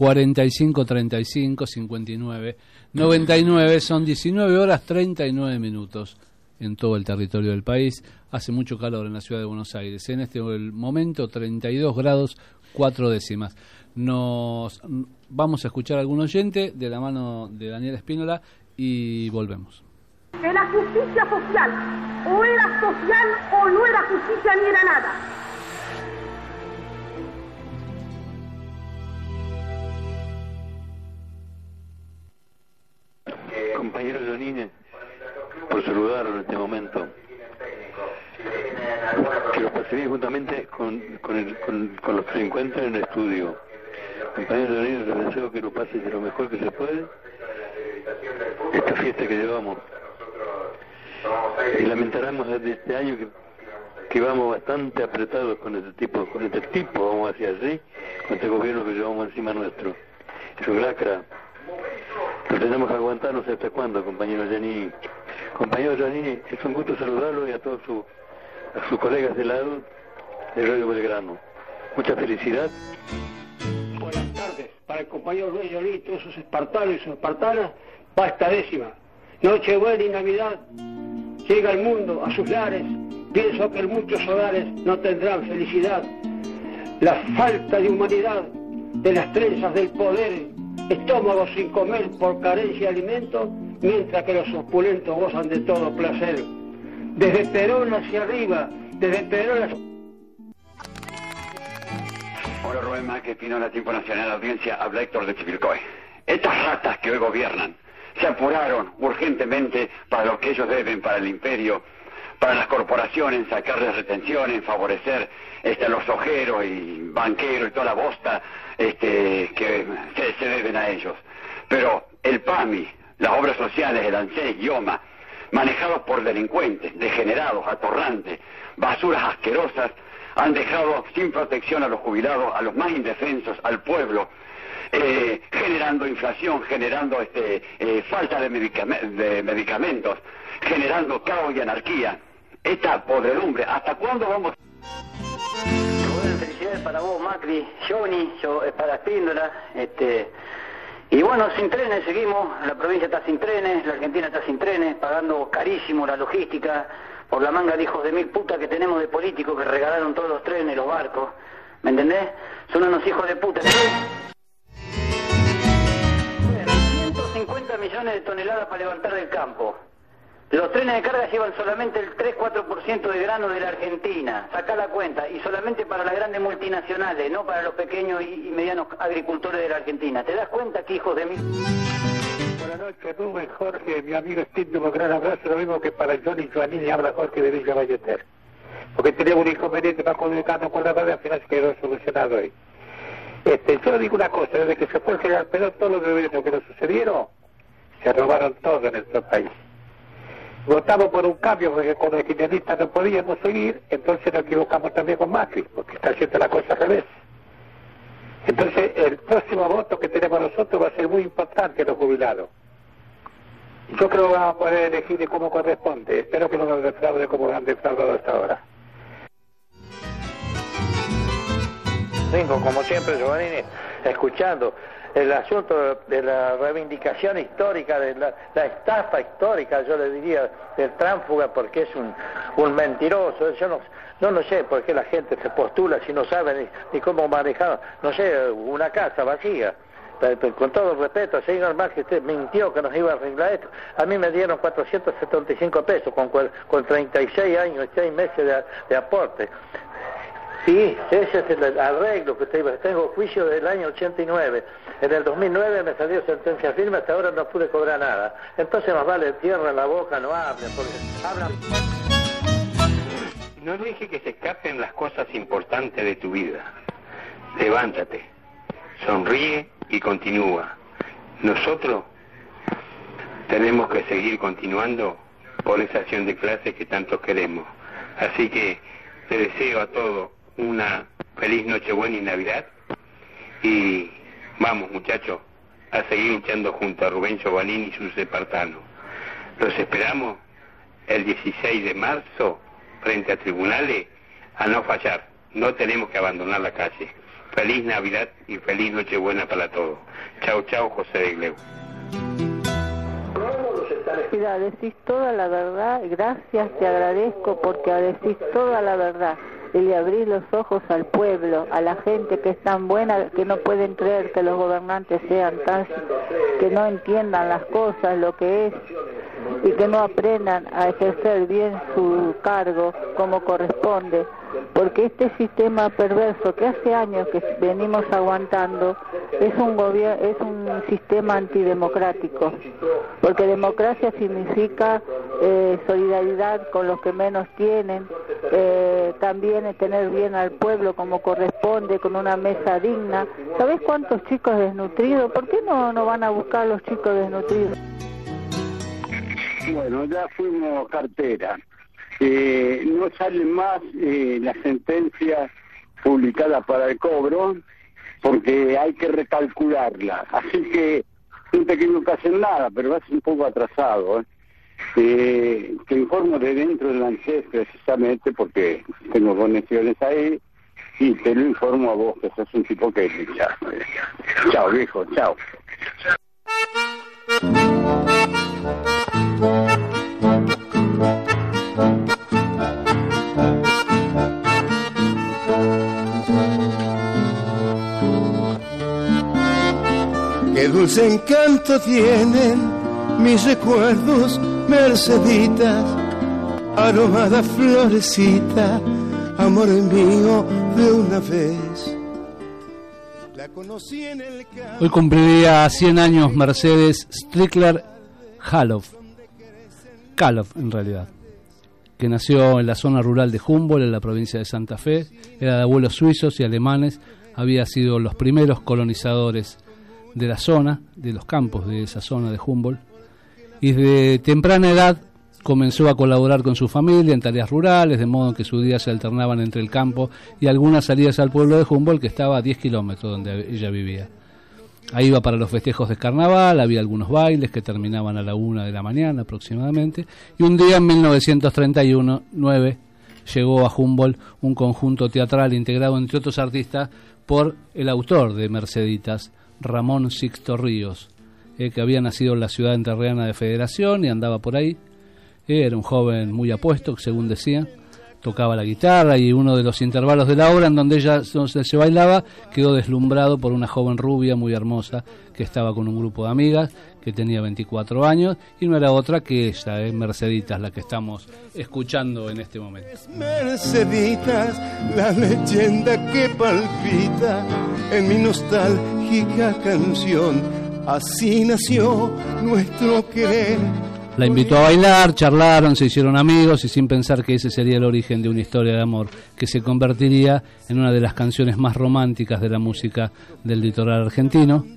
4535-5999, son 19 horas 39 minutos en todo el territorio del país. Hace mucho calor en la ciudad de Buenos Aires. En este momento 32 grados 4 décimas. Nos vamos a escuchar a algún oyente de la mano de Daniel Espínola y volvemos. Que la justicia social o era social o no era justicia ni era nada. Compañero Leonine, por saludarlo en este momento. Que lo pasé bien juntamente con los que se encuentran en el estudio. Compañero Leonine, les deseo que lo pases de lo mejor que se puede esta fiesta que llevamos. Y lamentaremos desde este año que vamos bastante apretados con este tipo, vamos a decir así, con este gobierno que llevamos encima nuestro. Eso es lacra. Lo tenemos que aguantar no sé hasta cuándo, compañero Giannini. Compañero Giannini, es un gusto saludarlo y a todos sus colegas de lado de Radio Belgrano. Mucha felicidad. Buenas tardes. Para el compañero Luis Giannini, todos sus espartanos y sus espartanas, va esta décima. Nochebuena y Navidad. Llega el mundo a sus lares. Pienso que en muchos hogares no tendrán felicidad. La falta de humanidad de las trenzas del poder, estómagos sin comer por carencia de alimento, mientras que los opulentos gozan de todo placer. Desde Perón hacia arriba, desde Perón hacia... Hola Rubén Márquez, Pinola, Tiempo Nacional, audiencia, habla Héctor de Chivilcoy. Estas ratas que hoy gobiernan se apuraron urgentemente para lo que ellos deben, para el imperio, para las corporaciones, sacarles retenciones, favorecer a los ojeros y banqueros y toda la bosta que se deben a ellos. Pero el PAMI, las obras sociales, el ANSES, IOMA, manejados por delincuentes, degenerados, atorrantes, basuras asquerosas, han dejado sin protección a los jubilados, a los más indefensos, al pueblo, generando inflación, generando falta de medicamentos, generando caos y anarquía. Esta podredumbre, ¿hasta cuándo vamos? Bueno, felicidades para vos, Macri, Johnny, para Espíndola, y bueno, sin trenes seguimos, la provincia está sin trenes, la Argentina está sin trenes, pagando carísimo la logística, por la manga de hijos de mil putas que tenemos de políticos que regalaron todos los trenes, los barcos, ¿me entendés? Son unos hijos de puta. 150 millones de toneladas para levantar del campo. Los trenes de carga llevan solamente el 3-4% de grano de la Argentina, sacá la cuenta, y solamente para las grandes multinacionales, no para los pequeños y medianos agricultores de la Argentina. ¿Te das cuenta que hijos de mil? Buenas noches, Rubén, Jorge, mi amigo Estíndolo, gran abrazo, lo mismo que para Johnny Giannini, habla Jorge de Villa Ballester. Porque tenía un inconveniente para comunicando con la radio, al final se quedó solucionado ahí. Yo digo una cosa, desde que se fue el general Perón, todos los gobiernos que nos sucedieron, se robaron todo en nuestro país. Votamos por un cambio porque con los kirchneristas no podíamos seguir, entonces nos equivocamos también con Macri, porque está haciendo la cosa al revés. Entonces el próximo voto que tenemos nosotros va a ser muy importante los jubilados. Yo creo que vamos a poder elegir de cómo corresponde. Espero que no nos defraude como han defraudado hasta ahora. Como siempre, Giovannini, escuchando el asunto de la reivindicación histórica, de la estafa histórica, yo le diría, del tránsfuga, porque es un mentiroso. Yo no sé por qué la gente se postula si no sabe ni cómo manejar, no sé, una casa vacía. Con todo respeto, señor Márquez, usted mintió que nos iba a arreglar esto. A mí me dieron 475 pesos con 36 años y 6 meses de aporte. Sí, ese es el arreglo que tengo juicio del año 89. En el 2009 me salió sentencia firme, hasta ahora no pude cobrar nada. Entonces más vale tierra en la boca, no hablen, porque hablan. No deje que se escapen las cosas importantes de tu vida. Levántate, sonríe y continúa. Nosotros tenemos que seguir continuando por esa acción de clases que tanto queremos. Así que te deseo a todos una feliz Nochebuena y Navidad, y vamos muchachos a seguir luchando junto a Rubén Giovannini y sus espartanos. Los esperamos el 16 de marzo frente a tribunales a no fallar. No tenemos que abandonar la calle. Feliz Navidad y feliz Nochebuena para todos. Chao, chao, José de Gleu. Mira, decís toda la verdad, gracias, te agradezco porque decís toda la verdad y le abrís los ojos al pueblo, a la gente que es tan buena que no pueden creer que los gobernantes sean tan, que no entiendan las cosas, lo que es, y que no aprendan a ejercer bien su cargo como corresponde, porque este sistema perverso que hace años que venimos aguantando es un sistema antidemocrático, porque democracia significa solidaridad con los que menos tienen, también tener bien al pueblo como corresponde, con una mesa digna. ¿Sabés cuántos chicos desnutridos? ¿Por qué no van a buscar a los chicos desnutridos? Bueno, ya fuimos cartera. No salen más las sentencias publicadas para el cobro porque hay que recalcularla. Así que un pequeño caso en nada, pero vas un poco atrasado. Te informo de dentro del ANSES precisamente porque tengo conexiones ahí y te lo informo a vos que sos un tipo que... Chao, viejo, chao. Qué dulce encanto tienen mis recuerdos, Merceditas, aromada florecita, amor mío de una vez. La conocí en el campo. Hoy cumpliría 100 años Mercedes Strickler Kaloff en realidad, que nació en la zona rural de Humboldt, en la provincia de Santa Fe. Era de abuelos suizos y alemanes, había sido los primeros colonizadores de la zona, de los campos de esa zona de Humboldt, y de temprana edad comenzó a colaborar con su familia en tareas rurales, de modo que sus días se alternaban entre el campo y algunas salidas al pueblo de Humboldt, que estaba a 10 kilómetros donde ella vivía. Ahí iba para los festejos de carnaval, había algunos bailes que terminaban a la 1 de la mañana aproximadamente, y un día en 1939 llegó a Humboldt un conjunto teatral integrado entre otros artistas por el autor de Merceditas, Ramón Sixto Ríos, que había nacido en la ciudad entrerriana de Federación y andaba por ahí. Era un joven muy apuesto, según decía, tocaba la guitarra, y uno de los intervalos de la obra en donde ella se bailaba quedó deslumbrado por una joven rubia muy hermosa que estaba con un grupo de amigas, que tenía 24 años y no era otra que ella, Merceditas, la que estamos escuchando en este momento. Merceditas, la leyenda que palpita en mi nostálgica canción, así nació nuestro querer. La invitó a bailar, charlaron, se hicieron amigos y sin pensar que ese sería el origen de una historia de amor que se convertiría en una de las canciones más románticas de la música del litoral argentino.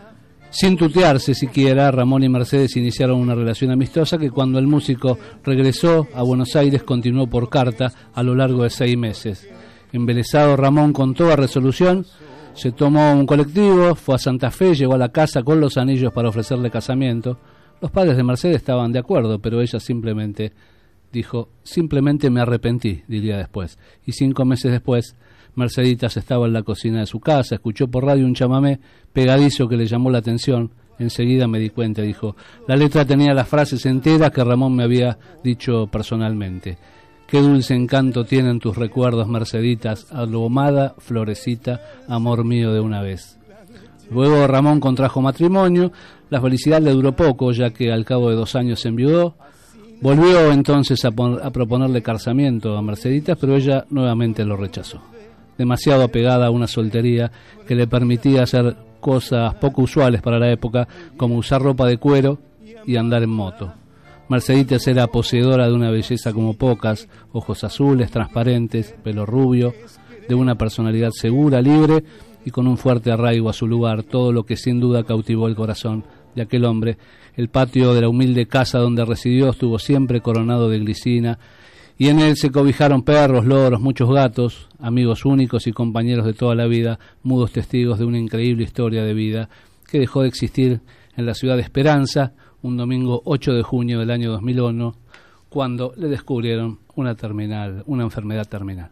Sin tutearse siquiera, Ramón y Mercedes iniciaron una relación amistosa que cuando el músico regresó a Buenos Aires continuó por carta a lo largo de 6 meses. Embelesado Ramón con toda resolución, se tomó un colectivo, fue a Santa Fe, llegó a la casa con los anillos para ofrecerle casamiento. Los padres de Mercedes estaban de acuerdo, pero ella simplemente dijo, simplemente me arrepentí, diría después. Y 5 meses después, Merceditas estaba en la cocina de su casa, escuchó por radio un chamamé pegadizo que le llamó la atención. Enseguida me di cuenta, dijo. La letra tenía las frases enteras que Ramón me había dicho personalmente. Qué dulce encanto tienen tus recuerdos, Merceditas, aromada florecita, amor mío de una vez. Luego Ramón contrajo matrimonio. La felicidad le duró poco, ya que al cabo de 2 años se enviudó. Volvió entonces a proponerle casamiento a Merceditas, pero ella nuevamente lo rechazó. Demasiado apegada a una soltería que le permitía hacer cosas poco usuales para la época, como usar ropa de cuero y andar en moto. Merceditas era poseedora de una belleza como pocas, ojos azules, transparentes, pelo rubio, de una personalidad segura, libre y con un fuerte arraigo a su lugar, todo lo que sin duda cautivó el corazón de aquel hombre. El patio de la humilde casa donde residió estuvo siempre coronado de glicina, y en él se cobijaron perros, loros, muchos gatos, amigos únicos y compañeros de toda la vida, mudos testigos de una increíble historia de vida que dejó de existir en la ciudad de Esperanza un domingo 8 de junio del año 2001, cuando le descubrieron una enfermedad terminal.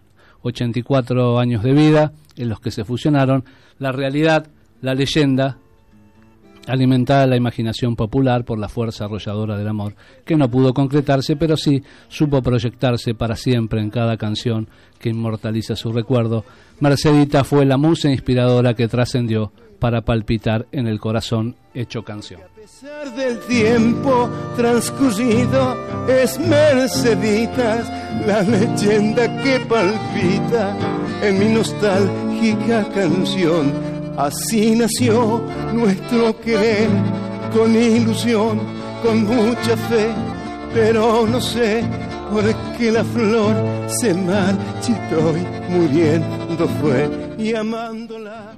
84 años de vida en los que se fusionaron la realidad, la leyenda, alimentada la imaginación popular por la fuerza arrolladora del amor, que no pudo concretarse, pero sí supo proyectarse para siempre en cada canción que inmortaliza su recuerdo. Mercedita fue la musa inspiradora que trascendió para palpitar en el corazón hecho canción. A pesar del tiempo transcurrido, es Merceditas la leyenda que palpita en mi nostálgica canción. Así nació nuestro querer, con ilusión, con mucha fe, pero no sé por qué la flor se marchitó y muriendo fue, y amándola.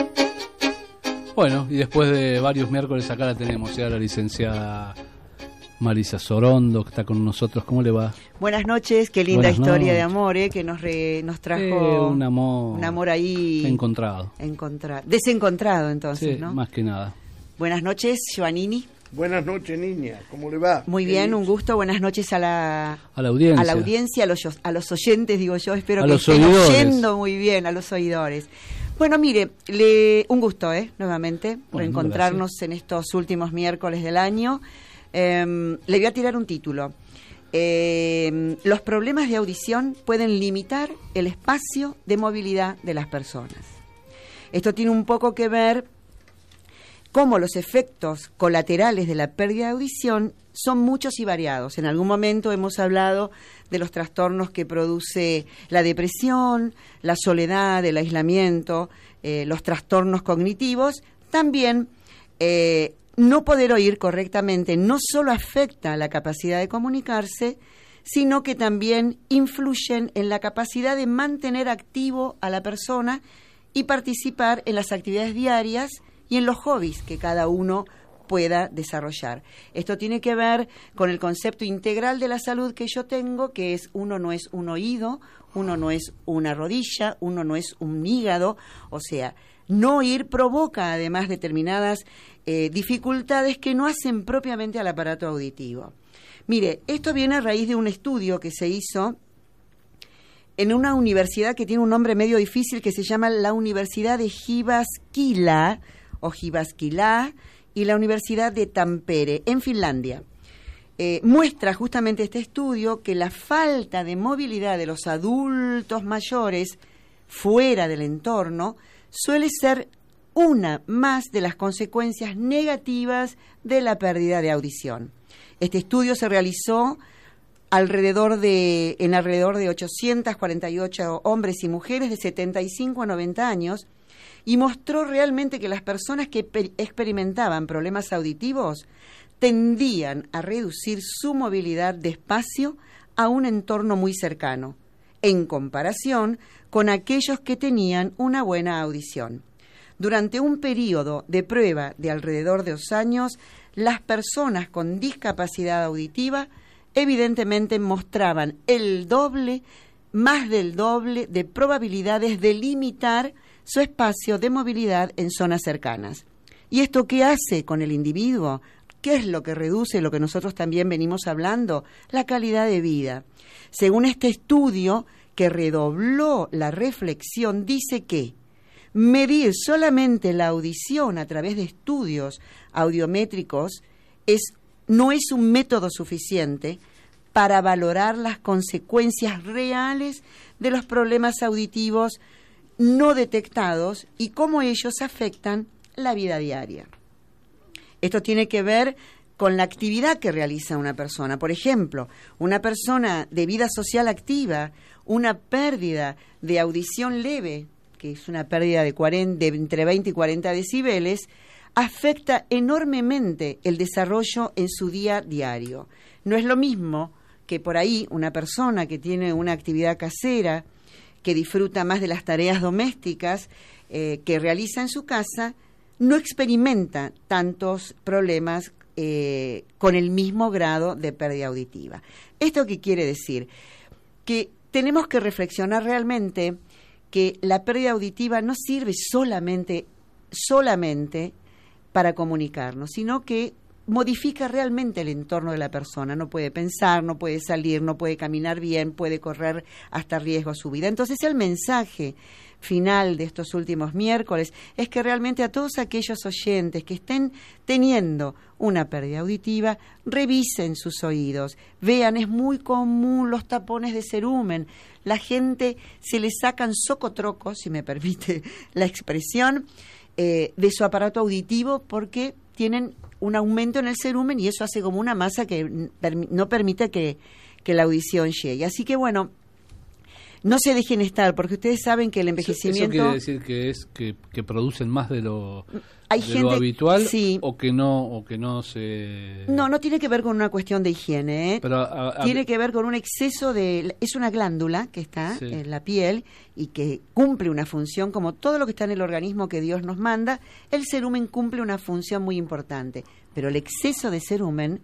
Bueno, y después de varios miércoles acá la tenemos ya la licenciada Marisa Sorondo, que está con nosotros. ¿Cómo le va? Buenas noches, qué linda Buenas historia noches. de amor, que nos trajo un amor ahí encontrado. Desencontrado, entonces, Sí, ¿no? más que nada. Buenas noches, Giovannini. Buenas noches, niña. ¿Cómo le va? Muy bien, un gusto. Buenas noches a la audiencia, a los oyentes, digo yo. Espero a que los estén oidores. oyendo muy bien, a los oidores. Bueno, mire, un gusto, nuevamente, reencontrarnos en estos últimos miércoles del año. Le voy a tirar un título. Los problemas de audición pueden limitar el espacio de movilidad de las personas. Esto tiene un poco que ver cómo los efectos colaterales de la pérdida de audición son muchos y variados. En algún momento hemos hablado de los trastornos que produce la depresión, la soledad, el aislamiento, los trastornos cognitivos. También no poder oír correctamente no solo afecta la capacidad de comunicarse, sino que también influyen en la capacidad de mantener activo a la persona y participar en las actividades diarias y en los hobbies que cada uno pueda desarrollar. Esto tiene que ver con el concepto integral de la salud que yo tengo, que es uno no es un oído, uno no es una rodilla, uno no es un hígado. O sea, no oír provoca además determinadas dificultades que no hacen propiamente al aparato auditivo. Mire, esto viene a raíz de un estudio que se hizo en una universidad que tiene un nombre medio difícil, que se llama la Universidad de Jyväskylä o Jyväskylä, y la Universidad de Tampere, en Finlandia. Muestra justamente este estudio que la falta de movilidad de los adultos mayores fuera del entorno suele ser una más de las consecuencias negativas de la pérdida de audición. Este estudio se realizó en alrededor de 848 hombres y mujeres de 75 a 90 años, y mostró realmente que las personas que experimentaban problemas auditivos tendían a reducir su movilidad de espacio a un entorno muy cercano, en comparación con aquellos que tenían una buena audición. Durante un periodo de prueba de alrededor de 2 años, las personas con discapacidad auditiva evidentemente mostraban más del doble de probabilidades de limitar su espacio de movilidad en zonas cercanas. ¿Y esto qué hace con el individuo? ¿Qué es lo que reduce lo que nosotros también venimos hablando? La calidad de vida. Según este estudio, que redobló la reflexión, dice que medir solamente la audición a través de estudios audiométricos no es un método suficiente para valorar las consecuencias reales de los problemas auditivos no detectados y cómo ellos afectan la vida diaria. Esto tiene que ver con la actividad que realiza una persona. Por ejemplo, una persona de vida social activa, una pérdida de audición leve, que es una pérdida de entre 20 y 40 decibeles, afecta enormemente el desarrollo en su día diario. No es lo mismo que por ahí una persona que tiene una actividad casera, que disfruta más de las tareas domésticas que realiza en su casa, no experimenta tantos problemas con el mismo grado de pérdida auditiva. ¿Esto qué quiere decir? Que tenemos que reflexionar realmente que la pérdida auditiva no sirve solamente para comunicarnos, sino que modifica realmente el entorno de la persona. No puede pensar, no puede salir, no puede caminar bien, puede correr hasta riesgo a su vida. Entonces, el mensaje final de estos últimos miércoles es que realmente a todos aquellos oyentes que estén teniendo una pérdida auditiva, revisen sus oídos, vean, es muy común los tapones de cerumen. La gente se le sacan socotrocos, si me permite la expresión, de su aparato auditivo porque tienen un aumento en el cerumen y eso hace como una masa que no permite que la audición llegue. Así que bueno, no se dejen estar, porque ustedes saben que el envejecimiento... ¿Eso quiere decir que producen más de lo gente, lo habitual? Sí. o que no se... No tiene que ver con una cuestión de higiene, Pero tiene que ver con un exceso de... Es una glándula que está en la piel y que cumple una función, como todo lo que está en el organismo que Dios nos manda. El cerumen cumple una función muy importante, pero el exceso de cerumen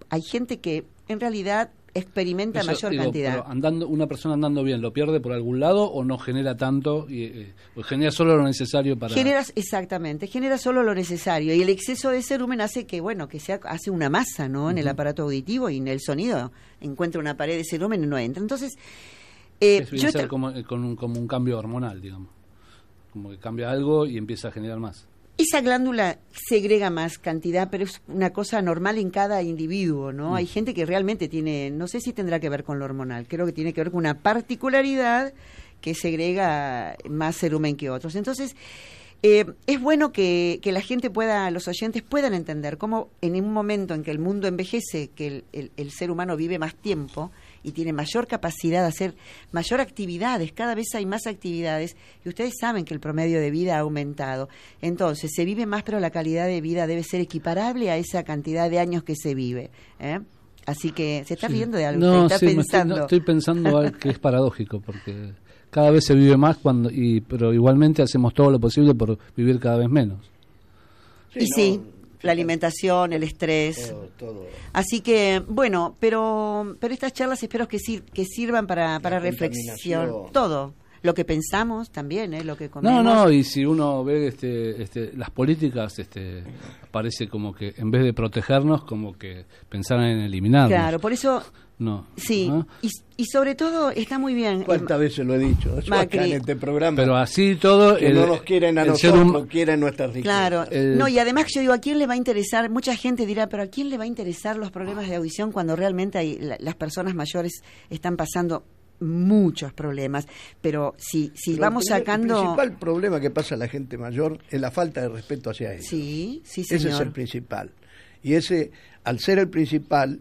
hay gente que en realidad experimenta Eso, mayor digo, cantidad. pero una persona andando bien, ¿lo pierde por algún lado o no genera tanto? O genera solo lo necesario para... Exactamente, genera solo lo necesario. Y el exceso de cerumen hace que, bueno, que se hace una masa, ¿no? En el aparato auditivo, y en el sonido encuentra una pared de cerumen y no entra. Entonces, es como un cambio hormonal, digamos. Como que cambia algo y empieza a generar más. Esa glándula segrega más cantidad, pero es una cosa normal en cada individuo, ¿no? Hay gente que realmente tiene, no sé si tendrá que ver con lo hormonal, creo que tiene que ver con una particularidad que segrega más cerumen que otros. Entonces, es bueno que la gente los oyentes puedan entender cómo en un momento en que el mundo envejece, que el ser humano vive más tiempo y tiene mayor capacidad de hacer mayor actividades, cada vez hay más actividades, y ustedes saben que el promedio de vida ha aumentado. Entonces, se vive más, pero la calidad de vida debe ser equiparable a esa cantidad de años que se vive, ¿eh? Así que, ¿se está riendo de algo? No, ¿Está pensando? Estoy pensando algo que es paradójico, porque cada vez se vive más, pero igualmente hacemos todo lo posible por vivir cada vez menos. Sí, la alimentación, el estrés. Todo. Así que, bueno, pero estas charlas espero que sirvan para reflexión. Todo. Lo que pensamos también, lo que comemos. No, y si uno ve las políticas, parece como que en vez de protegernos, como que pensaran en eliminarnos. Claro, por eso... No. Sí, ¿no? Y sobre todo está muy bien. ¿Cuántas veces lo he dicho? Macri, acá en este programa. Pero así todo... Que no nos quieren a nosotros, no quieren nuestras riquezas. Claro. No, y además yo digo, ¿a quién le va a interesar? Mucha gente dirá, pero ¿a quién le va a interesar los problemas de audición cuando realmente las personas mayores están pasando muchos problemas? Pero si vamos sacando... El principal problema que pasa a la gente mayor es la falta de respeto hacia ellos. Sí, señor. Ese es el principal. Y ese, al ser el principal...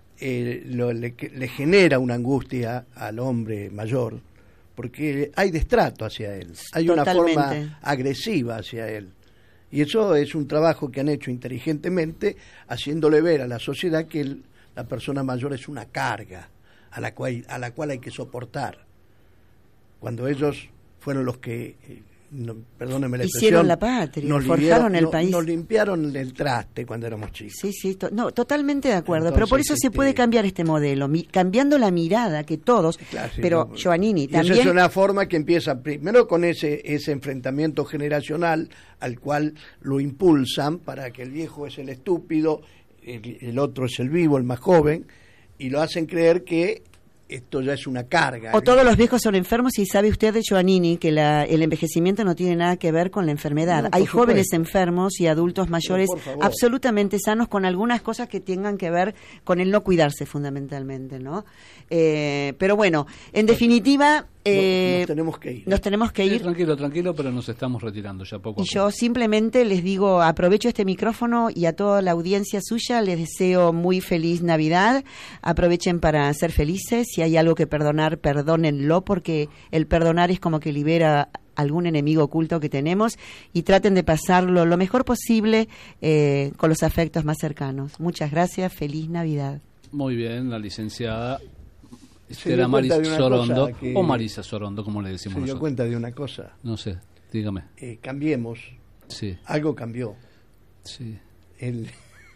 le genera una angustia al hombre mayor, porque hay destrato hacia él, hay Totalmente. una forma agresiva hacia él, y eso es un trabajo que han hecho inteligentemente, haciéndole ver a la sociedad que la persona mayor es una carga a la cual hay que soportar, cuando ellos fueron los que perdóneme la expresión, hicieron la patria, forjaron el país. Nos limpiaron el traste cuando éramos chicos. Sí, totalmente de acuerdo. Entonces, pero por eso se puede cambiar este modelo, cambiando la mirada que todos. Claro, sí, pero Giovannini también. Esa es una forma que empieza primero con ese enfrentamiento generacional al cual lo impulsan para que el viejo es el estúpido, el otro es el vivo, el más joven, y lo hacen creer que esto ya es una carga. O todos los viejos son enfermos, y sabe usted, Giovannini, que el envejecimiento no tiene nada que ver con la enfermedad. No, hay jóvenes enfermos y adultos mayores absolutamente sanos, con algunas cosas que tengan que ver con el no cuidarse fundamentalmente, ¿no? Pero bueno, en definitiva... nos tenemos que ir. Nos tenemos que ir. Tranquilo, pero nos estamos retirando ya poco a poco. Y yo simplemente les digo, aprovecho este micrófono y a toda la audiencia suya les deseo muy feliz Navidad. Aprovechen para ser felices. Si hay algo que perdonar, perdónenlo, porque el perdonar es como que libera algún enemigo oculto que tenemos, y traten de pasarlo lo mejor posible con los afectos más cercanos. Muchas gracias. Feliz Navidad. Muy bien, la licenciada Estela Maris Sorondo, o Marisa Sorondo, como le decimos nosotros. Se dio cuenta de una cosa. No sé, dígame. Cambiemos. Sí. Algo cambió. Sí. ¿El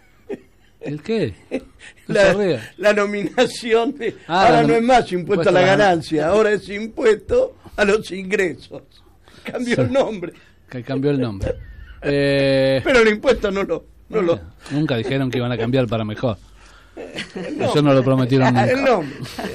qué? La nominación de... ahora no es más impuesto a la ganancia, ahora es impuesto a los ingresos. Cambió el nombre. Cambió el nombre. Pero el impuesto no lo... Nunca dijeron que iban a cambiar para mejor. Eso no lo prometieron nunca. El nombre.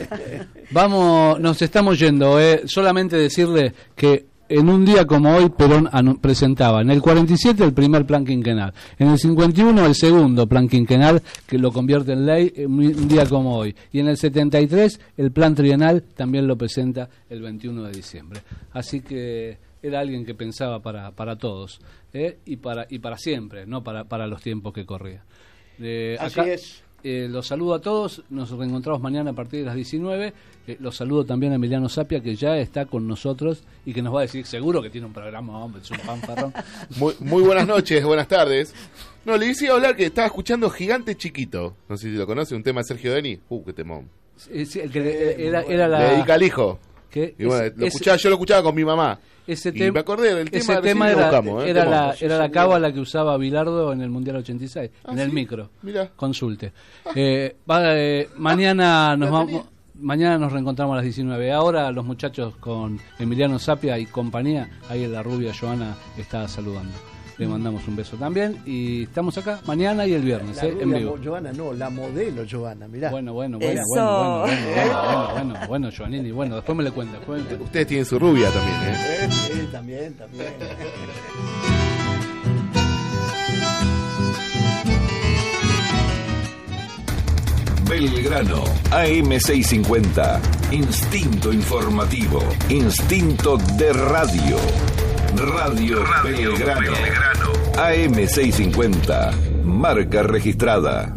Vamos, nos estamos yendo. Solamente decirle que en un día como hoy Perón presentaba en el 47 el primer plan quinquenal, en el 51 el segundo plan quinquenal, que lo convierte en ley un día como hoy, y en el 73 el plan trienal también lo presenta el 21 de diciembre. Así que era alguien que pensaba para todos, y para siempre, no para los tiempos que corría. Así acá, es. Los saludo a todos, nos reencontramos mañana a partir de las 19. Los saludo también a Emiliano Sapia, que ya está con nosotros y que nos va a decir, seguro que tiene un programa, hombre, es un fanfarrón. Muy buenas noches, buenas tardes. No, le hice hablar que estaba escuchando Gigante Chiquito. No sé si lo conoce, un tema de Sergio Denis. Qué temón. Sí, el que era la... Le dedica al hijo. Que y bueno, yo lo escuchaba con mi mamá. Y me acordé del tema. Ese tema era la cábala que usaba Bilardo en el Mundial 86, en el micro. Mirá. Consulte. Mañana nos reencontramos a las 19. Ahora los muchachos con Emiliano Zapia y compañía, ahí la rubia Joana está saludando. Le mandamos un beso también y estamos acá mañana y el viernes, en vivo. Joana no, la modelo Joana, mirá. Bueno, Joanini, bueno, después me le cuenta. Ustedes tienen su rubia también, Sí, también. Belgrano, AM650, instinto informativo, instinto de radio. Radio Belgrano, AM650, marca registrada.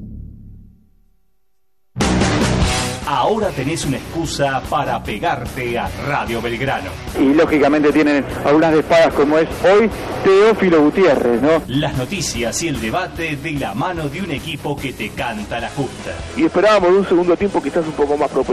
Ahora tenés una excusa para pegarte a Radio Belgrano. Y lógicamente tienen algunas de espadas como es hoy Teófilo Gutiérrez, ¿no? Las noticias y el debate de la mano de un equipo que te canta la justa. Y esperábamos un segundo tiempo quizás un poco más propenso.